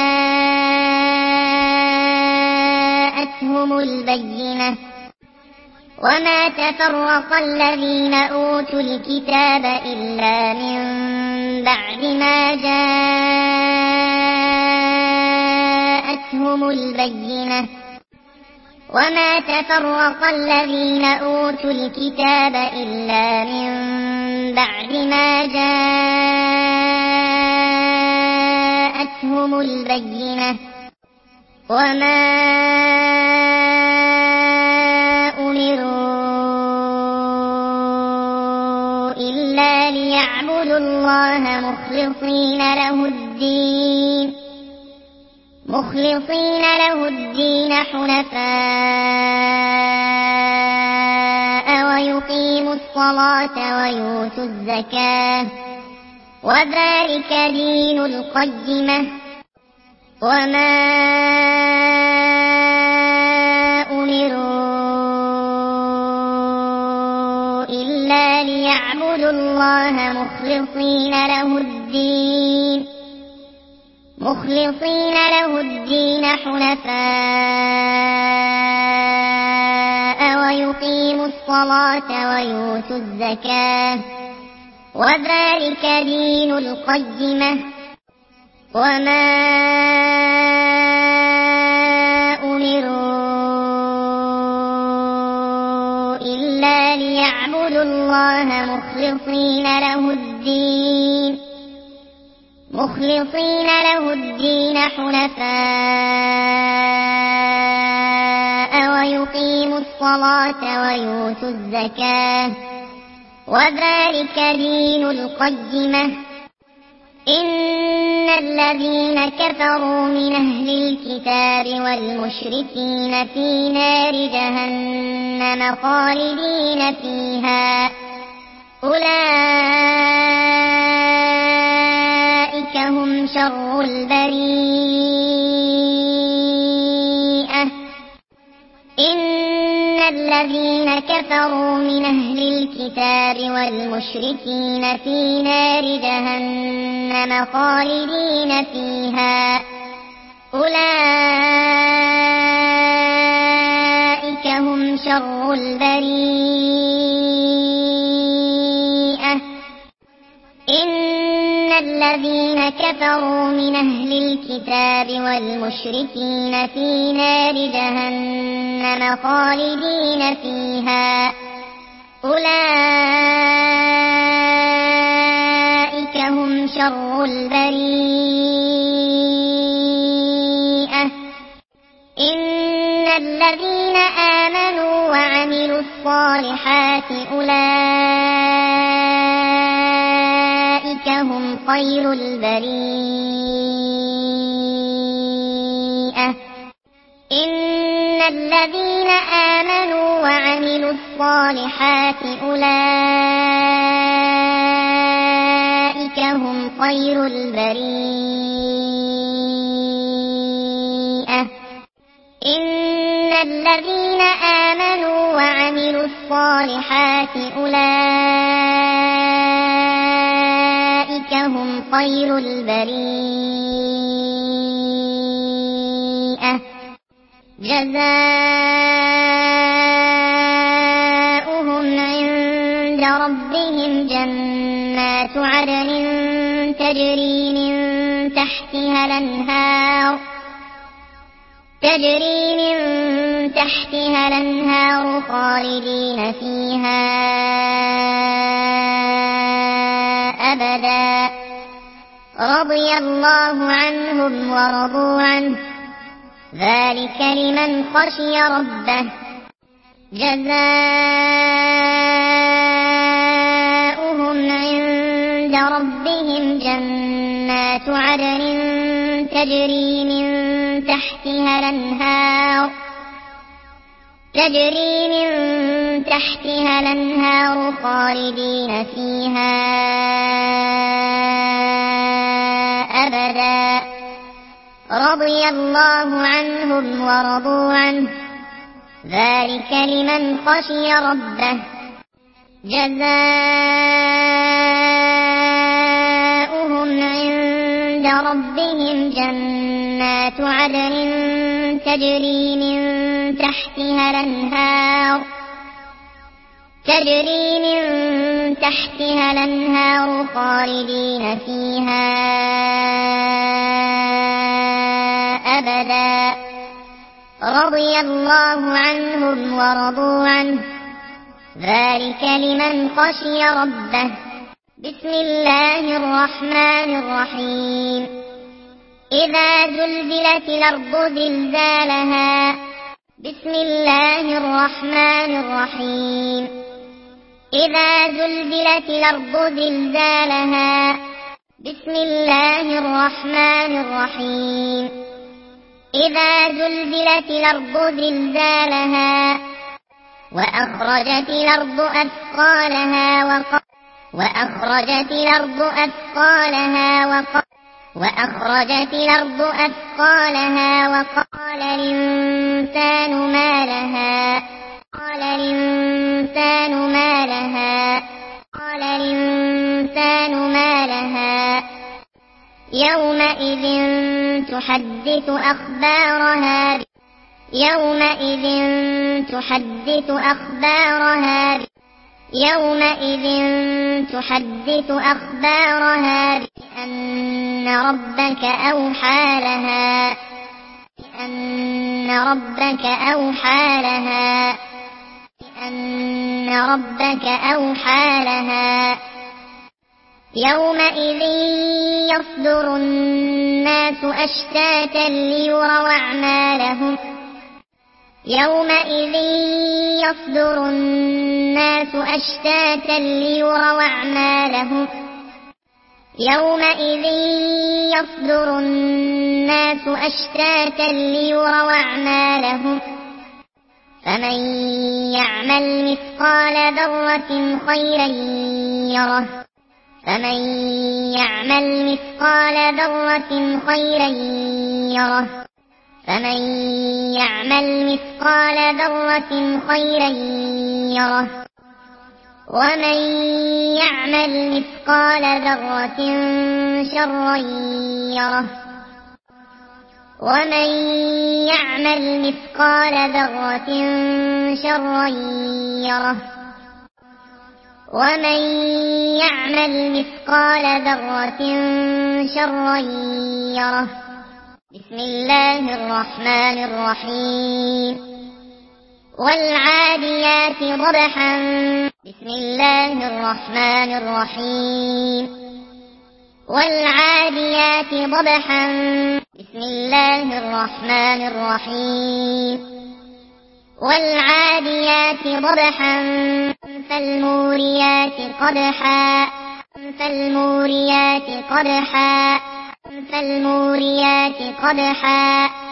جاءتهم البينة وما تفرق الذين أوتوا الكتاب إلا من بعد ما جاءتهم البينة وما تفرق الذين أوتوا الكتاب إلا من بعد ما جاءتهم البينة وما أمروا إلا ليعبدوا الله مخلصين له الدين حنفاء ويقيموا الصلاة ويؤتوا الزكاة وذلك دين القيمة وما أمروا إلا ليعبدوا الله مخلصين له الدين حنفاء ويقيموا الصلاة ويؤتوا الزكاة وذلك دين القيمة وما أمروا إلا ليعبدوا الله مخلصين له الدين حنفاء ويقيموا الصلاة ويؤتوا الزكاة وذلك دين القيمة إن الذين كفروا من أهل الكتاب والمشركين في نار جهنم خالدين فيها أولئك هم شر البريئة إن الذين كفروا من أهل الكتاب والمشركين في نار جهنم خالدين فيها أولئك هم شر البريئة إن الذين كفروا من أهل الكتاب والمشركين في نار جهنم خالدين فيها أولئك هم شر البريئة إن الذين آمنوا وعملوا الصالحات أولئك هم خير البريئة إن الذين آمنوا وعملوا الصالحات أولئك أولئك هم خير البرية إن الذين آمنوا وعملوا الصالحات أولئك هم خير البرية جزاؤهم عند ربهم جنات عدن تجري من تحتها الأنهار خالدين فيها أبدا رضي الله عنهم ورضوا عنه ذلك لمن خشي ربه جزاؤهم عند ربهم جنات عدن تجري من تحتها الأنهار خالدين فيها أبدا رضي الله عنهم ورضوا عنه ذلك لمن خشي ربه جزاؤهم عند ربهم جنات عدن تجري من تحتها الأنهار خالدين فيها أبدا رضي الله عنهم ورضوا عنه ذلك لمن خشي ربه بسم الله الرحمن الرحيم إذا زلزلت الأرض زلزالها بسم الله الرحمن الرحيم إذا زلزلت الأرض زلزالها بسم الله الرحمن الرحيم إذا زلزلت الأرض زلزالها وأخرجت الأرض أثقالها وقال الإنسان ما لها يومئذ تحدث أخبارها بأن ربك أوحى لها يومئذ يصدر الناس أشتاتا ليروا أعمالهم فمن يعمل مثقال ذرة خيرا يره فمن يعمل مثقال ذرة خيرا يره ومن يعمل مثقال ذرة شرا يره بسم الله الرحمن الرحيم والعاديات ضبحا بسم الله الرحمن الرحيم والعاديات ضبحا بسم الله الرحمن الرحيم والعاديات ضبحا فالموريات قدحا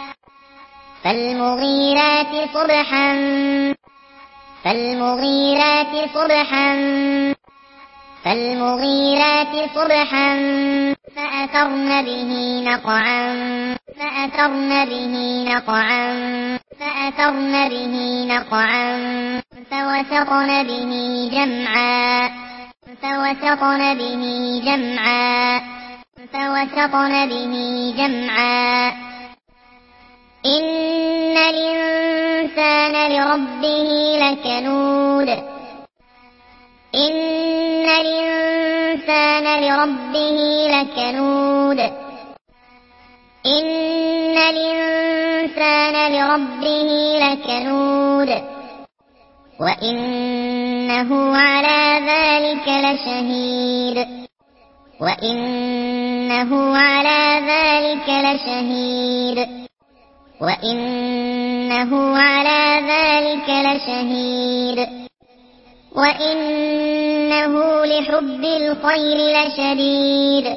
فالمغيرات صبحا فالمغيرات صبحا فأثرن به نقعا فوسطن به جمعا إن الإنسان لربه لكنود وإنه على ذلك لشهيد وإنه على ذلك لشهيد وإنه لحب الخير لشديد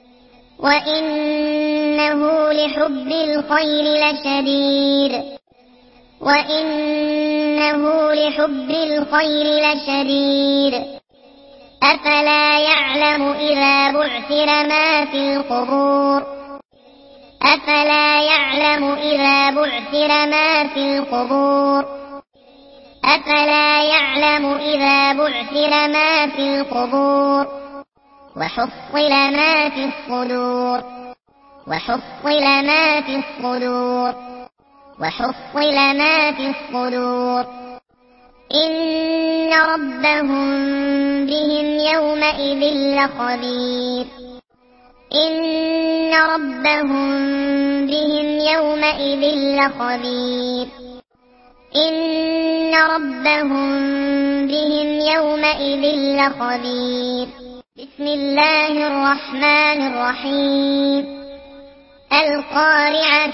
أفلا يعلم إذا بعثر ما في القبور وحصل ما في الصدور إن ربهم بهم يومئذ لخبير بسم الله الرحمن الرحيم القارعة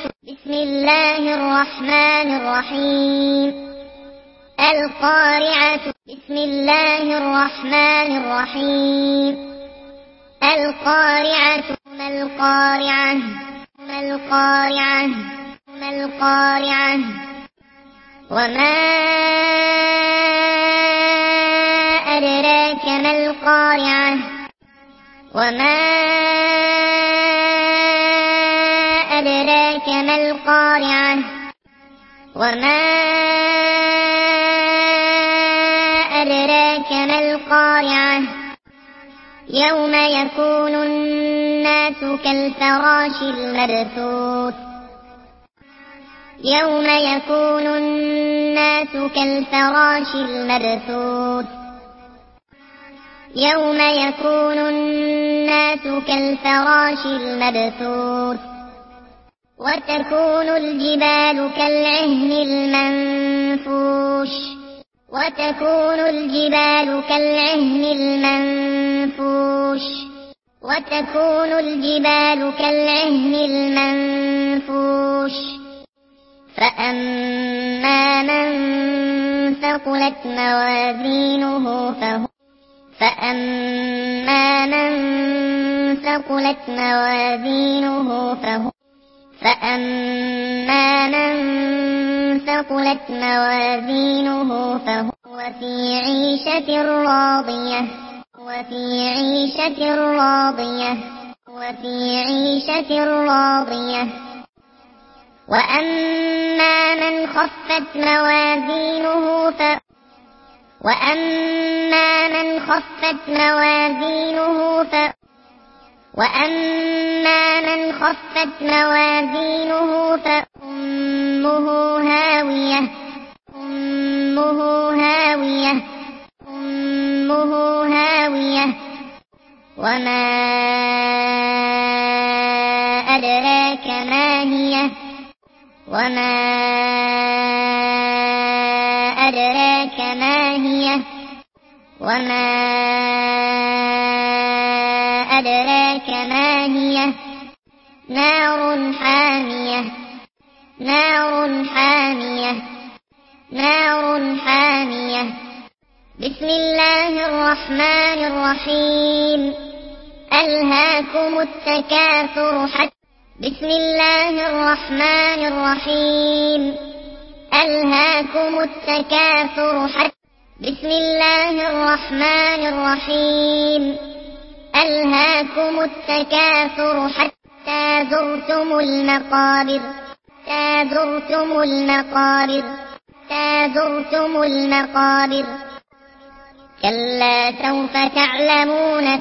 ما القارعة وما أدراك ما القارعة يوم يكون الناس كالفراش المبثوث وتكون الجبال كالعهن المنفوش فأما من ثقلت موازينه فهو في عيشة راضية وأما من خفت موازينه فأمه هاوية وما أدراك ما هي نار حامية بسم الله الرحمن الرحيم ألهاكم التكاثر بسم الله الرحمن الرحيم. ألهاكم التكاثر حتى زرتم المقابر كلا سوف تعلمون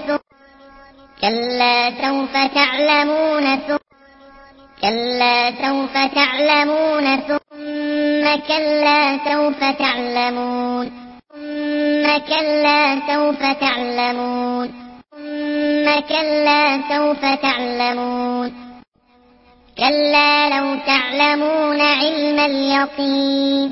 ثم كلا سوف تعلمون كلا لو تعلمون علم اليقين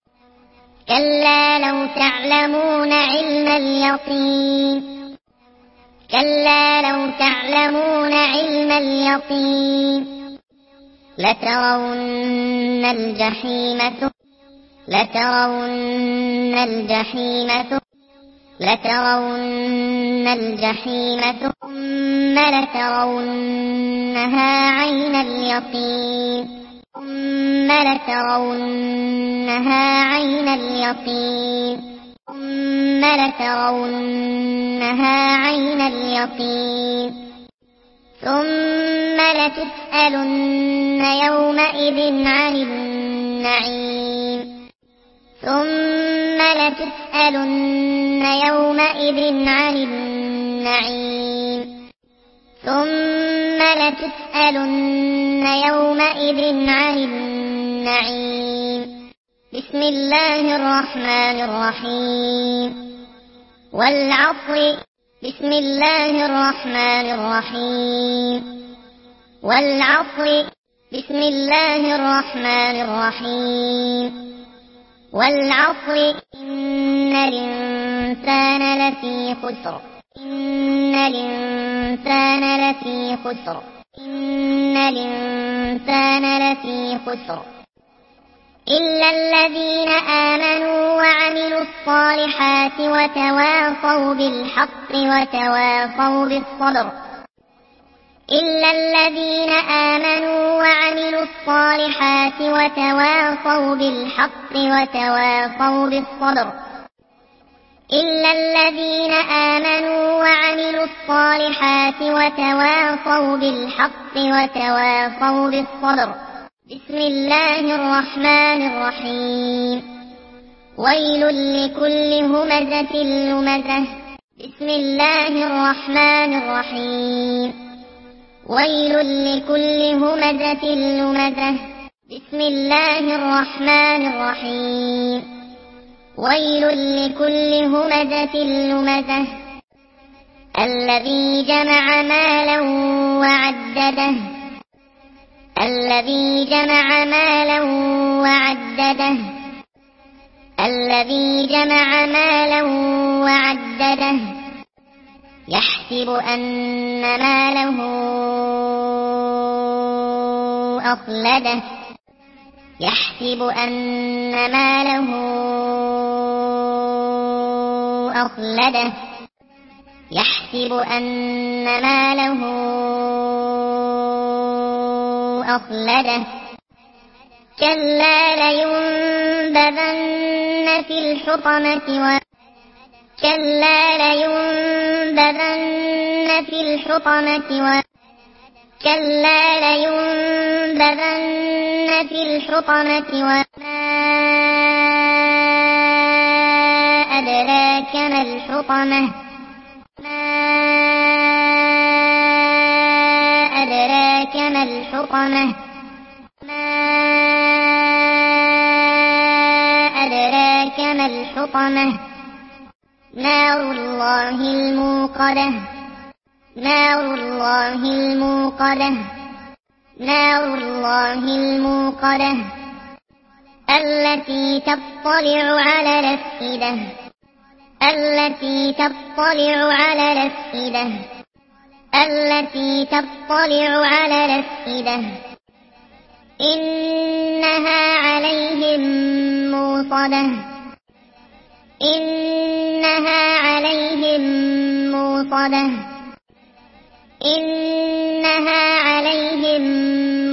لترون الجحيم ثم لترونها عين اليقين ثم لترونها عين اليقين ثم لتسألن يومئذ عن النعيم بسم الله الرحمن الرحيم. والعصر. بسم الله الرحمن الرحيم. والعصر. إن الإنسان لفي خسر إلا الذين آمنوا وعملوا الصالحات وتواصوا بالحق وتواصوا بالصبر. بسم الله الرحمن الرحيم. ويل لكل همزة لمزة. بسم الله الرحمن الرحيم. ويل لكل همزة لمزة. بسم الله الرحمن الرحيم. ويل لكل همزة لمزة. الذي جمع مالا وعدده. يحسب أن ماله أخلده. كلا لينبذن في الحطمة وما أدراك ما الحطمة. نار الله الموقدة. التي تطلع على الأفئدة. إنها عليهم موصدة.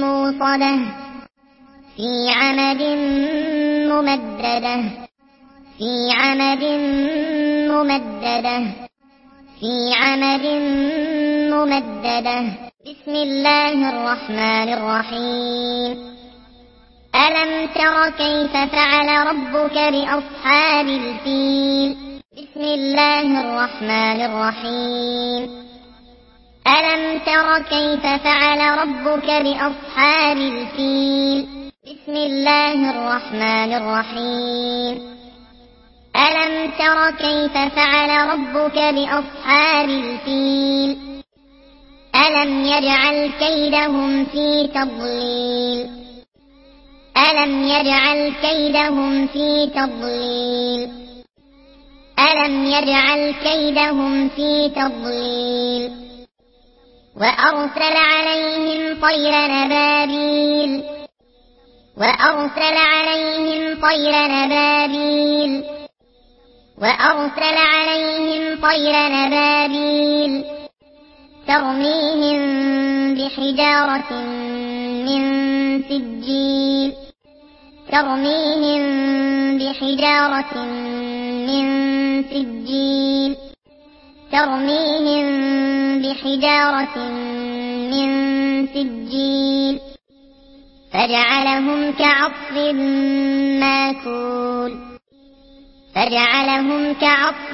في عمد ممددة. في عمد ممددة في عمد ممددة. بسم الله الرحمن الرحيم. ألم تر كيف فعل ربك بأصحاب الفيل؟ بسم الله الرحمن الرحيم. ألم تر كيف فعل ربك بأصحاب الفيل؟ بسم الله الرحمن الرحيم. ألم تر كيف فعل ربك بأصحاب الفيل؟ ألم يجعل كيدهم في تضليل ألم يجعل كيدهم في تضليل ألم يجعل كيدهم في تضليل وأرسل عليهم طير نبابيل وأرسل عليهم طير نبابيل وأرسل عليهم طير نبابيل ترميهم بحجارة من سجيل ترميهم بحجارة من سجيل ترميهم بحجارة من سجيل فجعلهم كعصف ماكول فجعلهم كعصف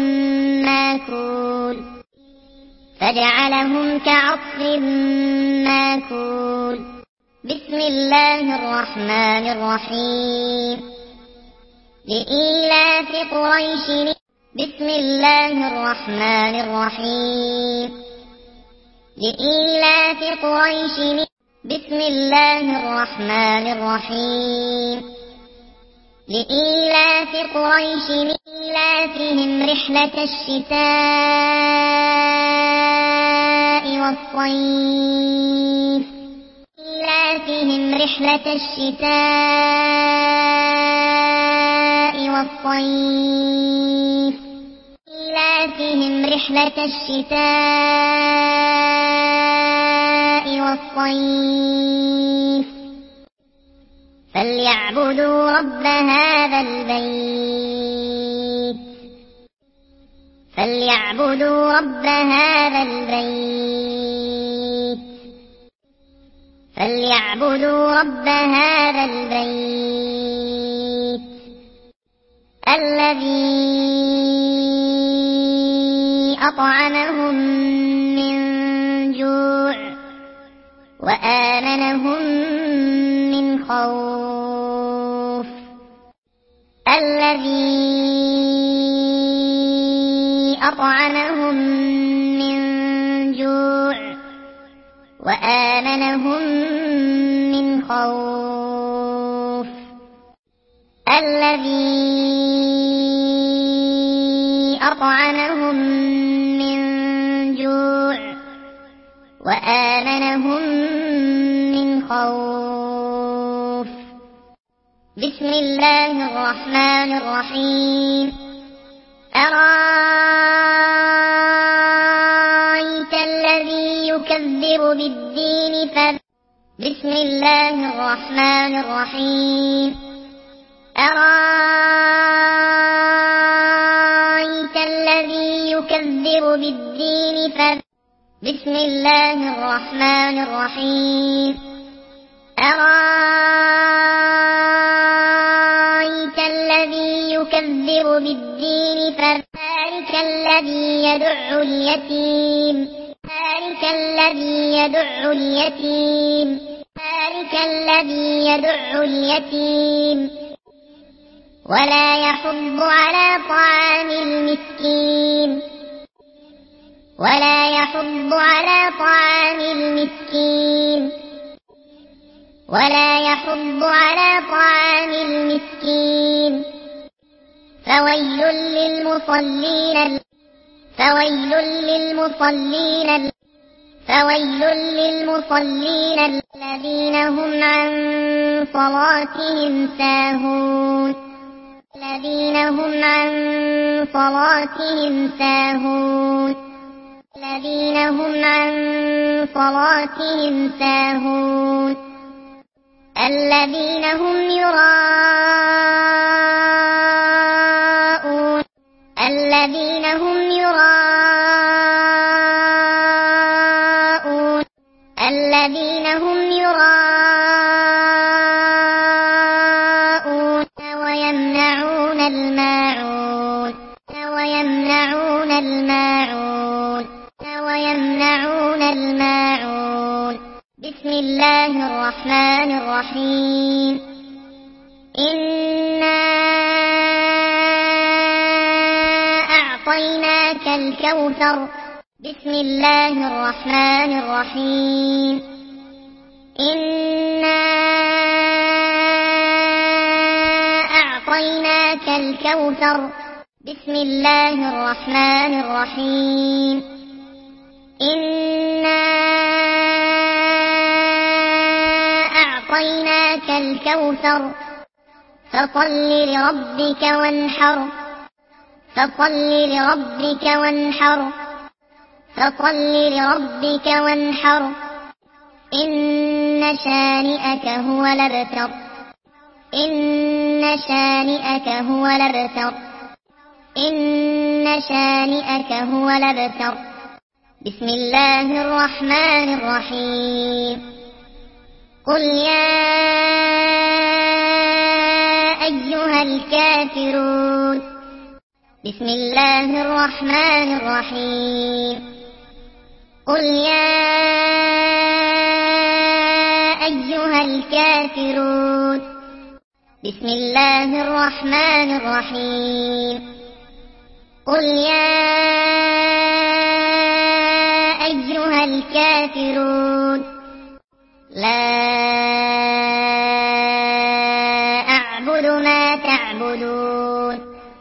ماكول فجعلهم كعصف ماكول. بسم الله الرحمن الرحيم. لإيلاف قريش. بسم الله الرحمن الرحيم. لإيلاف قريش. بسم الله الرحمن الرحيم. لإيلاف قريش إيلافهم رحلة الشتاء والصيف إيلافهم رحلة الشتاء والصيف إيلافهم رحلة الشتاء والصيف فليعبدوا رب هذا البيت فليعبدوا رب هذا البيت فليعبدوا رب هذا البيت الذي أطعمهم من جوع وآمنهم من خوف الذي أطعمهم من جوع وآمنهم من خوف الذي أطعمهم من جوع وآمنهم من خوف. بسم الله الرحمن الرحيم. أرأيت الذي يكذب بالدين بسم الله الرحمن الرحيم. أرأيت الذي يكذب بالدين بسم الله الرحمن الرحيم. أرأيت الذي يكذب بالدين فذلك الذي يدع اليتيم ذلك الذي يدع اليتيم ذلك الذي يدع اليتيم ولا يحض على طعام المسكين ولا يحض على طعام المسكين ولا يحض على طعام المسكين فويل للمصلين فويل للمصلين فويل للمصلين الذين هم عن صلاتهم ساهون الذين هم عن صلاتهم ساهون الذين هم عن صلاتهم ساهون الذين هم يراءون الذين هم يراءون ويمنعون الماعون بسم الله الرحمن الرحيم إنا أعطيناك الكوثر بسم الله الرحمن الرحيم إنا أعطيناك الكوثر بسم الله الرحمن الرحيم إنا أعطيناك الكوثر فصل لربك وانحر إن شانئك هو الأبتر بسم الله الرحمن الرحيم قل يا أيها الكافرون بسم الله الرحمن الرحيم قل يا أيها الكافرون بسم الله الرحمن الرحيم قل يا أيها الكافرون لا أعبد ما تعبدون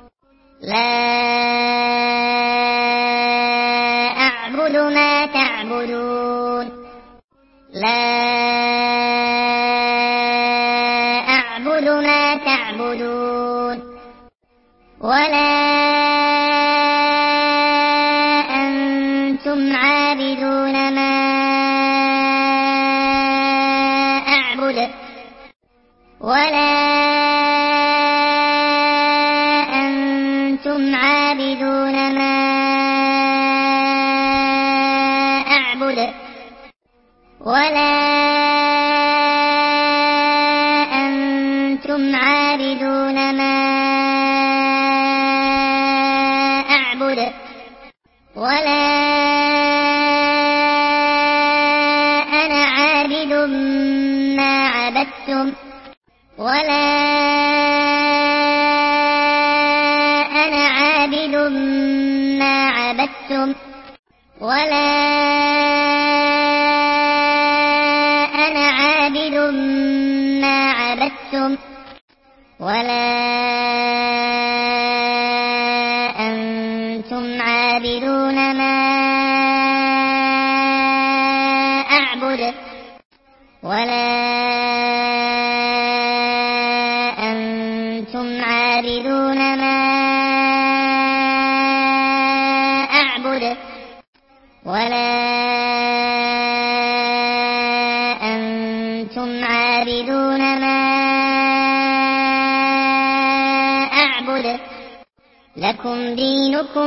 ولا أنتم عابدون ما أعبد ولا أنا عابد ما عبدتم ولا أنا عابد ما عبدتم ولا أنا عابد ما عبدتم ولا أنتم عابدون ما أعبد ولا أنتم عابدون ما أعبد ولا أنتم عابدون ما أعبد لكم دينكم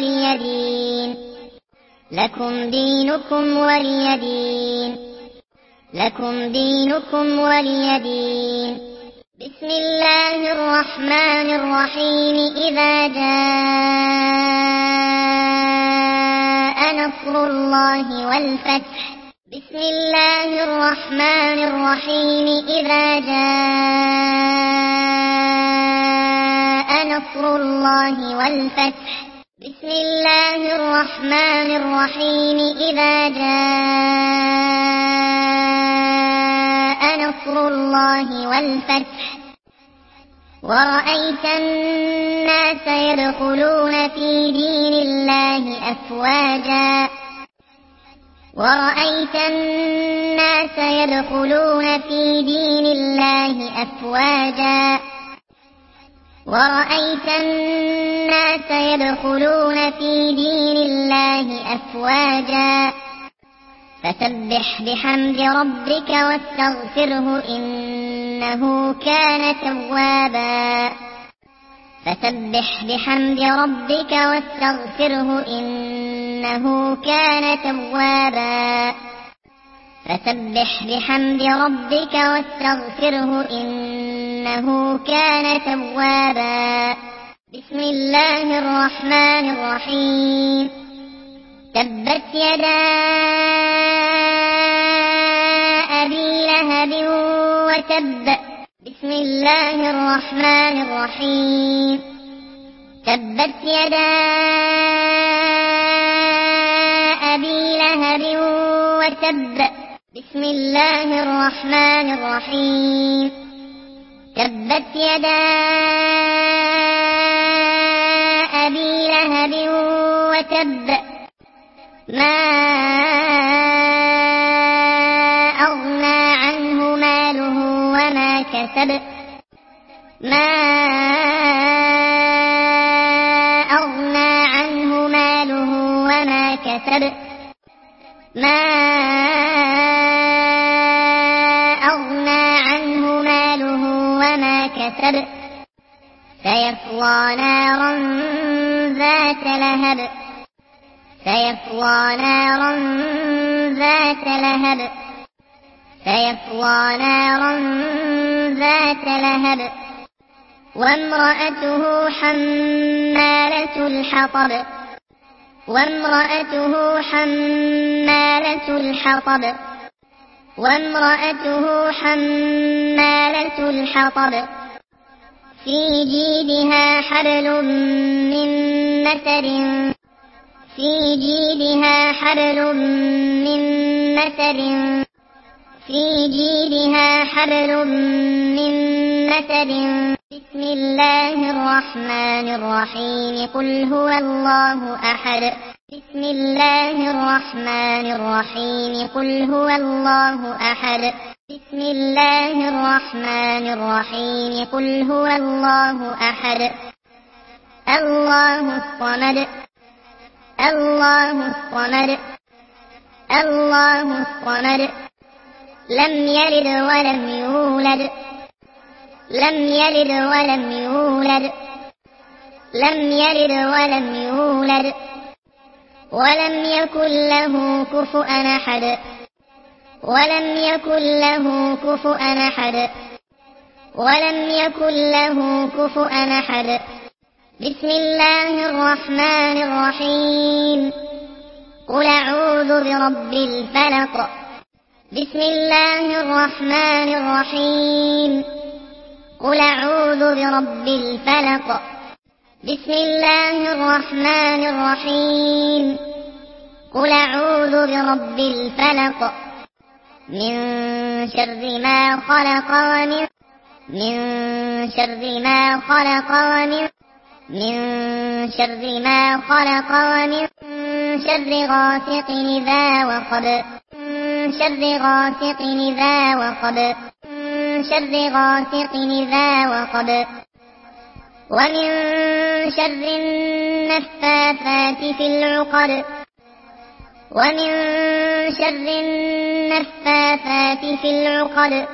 ولي دين بسم الله الرحمن الرحيم إذا جاء نصر الله والفتح بسم الله الرحمن الرحيم إذا جاء نصر الله والفتح بسم الله الرحمن الرحيم إذا جاء نصر الله والفتح ورأيت الناس يدخلون في دين الله أفواجا فسبح بحمد ربك واستغفره إنه كان توابا فسبح بحمد ربك واستغفره إنه كان توابا. بسم الله الرحمن الرحيم. تبت يدا أبي لهب وتب. بسم الله الرحمن الرحيم. تبت يدا أبي لهب وتب. بسم الله الرحمن الرحيم. تبت يدا أبي لهب وتب. ما أغنى عنه ماله وما كسب. ما أغنى عنه ماله وما كسب. ما أغنى عنه ماله وما كسب. سيصلى نارا ذات لهب. سيصلى نارا ذات لهب. سيصلى نارا ذات لهب. وامرأته حمالة الحطب. وامرأته حمالة الحطب. وامرأته حمالة الحطب. في جيدها حبل من مسد. في جيدها حبل من مسد. في جيدها حبل من مسد. بسم الله الرحمن الرحيم. قل هو الله أحد. بسم الله الرحمن الرحيم. قل هو الله أحد. بسم الله الرحمن الرحيم. قل هو الله أحد. الله الصمد. الله الصمد. الله الصمد. لم يلد ولم يولد. لم يلد ولم يولد. لم يلد ولم يولد. ولم يكن له كفؤا أحد. ولم يكن له كفؤا أحد. ولم يكن له كفؤا أحد. بسم الله الرحمن الرحيم. قل أعوذ برب الفلق. بسم الله الرحمن الرحيم. قل أعوذ برب الفلق. بسم الله الرحمن الرحيم. قل أعوذ برب الفلق. من شر ما خلق من شر ما خلق من شر ما خلق ومن شر غاسق إذا وقب. من شر غاسق إذا وقب. من شر غاسق إذا وقب. ومن شر النفاثات في العقد. ومن شر النفاثات في العقد.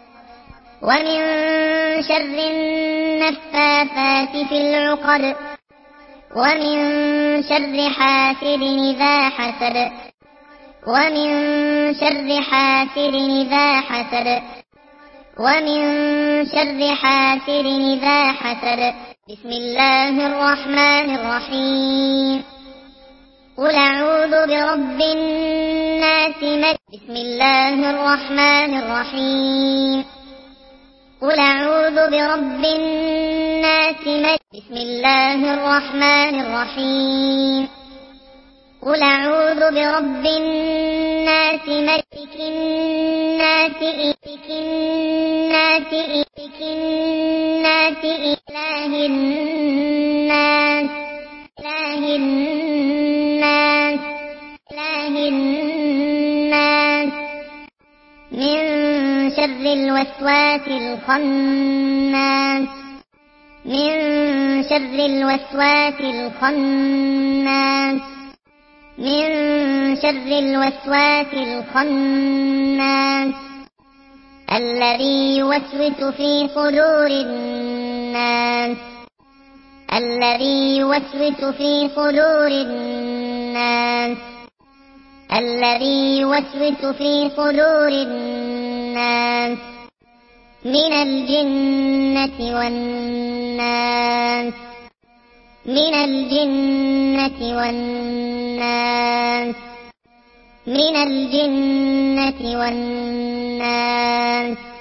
ومن شر النفاثات في العقد. ومن شر حاسد إذا حسد. ومن شر حاسد إذا حسد. ومن شر حاسد إذا حسد. بسم الله الرحمن الرحيم. قل أعوذ برب الناس بسم الله الرحمن الرحيم. قل أعوذ برب الناس بسم الله الرحمن الرحيم. قل أعوذ برب الناس ملك الناس إله الناس إله الناس إله الناس إله الناس من شر الوسواس الخناس. من شر الوسواس الخناس. من شر الوسواس الخناس الذي يوسوس في صدور الناس. الذي يوسوس في صدور الناس. الذي يوسوس في صدور الناس من الجنة والناس من الجنة والناس من الجنة والناس